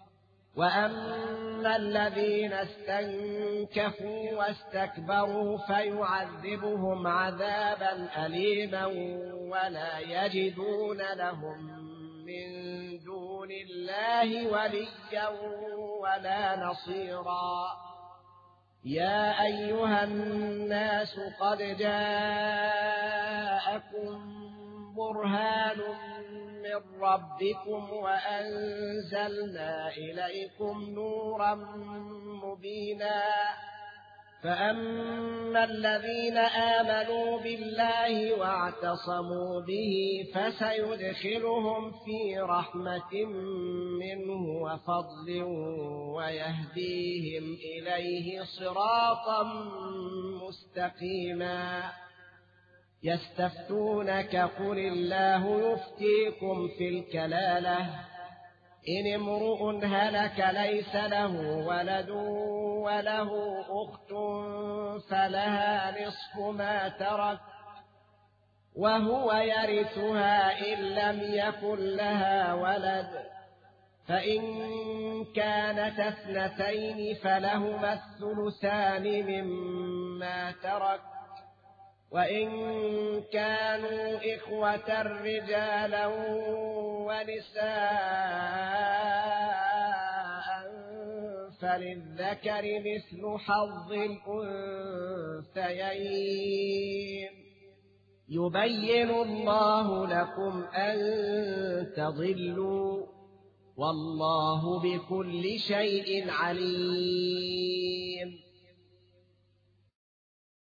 وأما الذين استنكفوا واستكبروا فيعذبهم عذابا أليما ولا يجدون لهم من دون الله وليا ولا نصيرا يا أيها الناس قد جاءكم برهان من ربكم وأنزلنا إليكم نورا مبينا فأما الذين آمنوا بالله واعتصموا به فسيدخلهم في رحمة منه وفضل ويهديهم إليه صراطا مستقيما يستفتونك قل الله يفتيكم في الكلالة إن امرؤ هلك ليس له ولد وله أخت فلها نصف ما ترك وهو يرثها إن لم يكن لها ولد فإن كانت اثنتين فلهما الثلثان مما ترك، وإن كانوا إخوة رجالا ونساء فللذكر مثل حظ الأنثيين. يبين الله لكم أن تضلوا، والله بكل شيء عليم.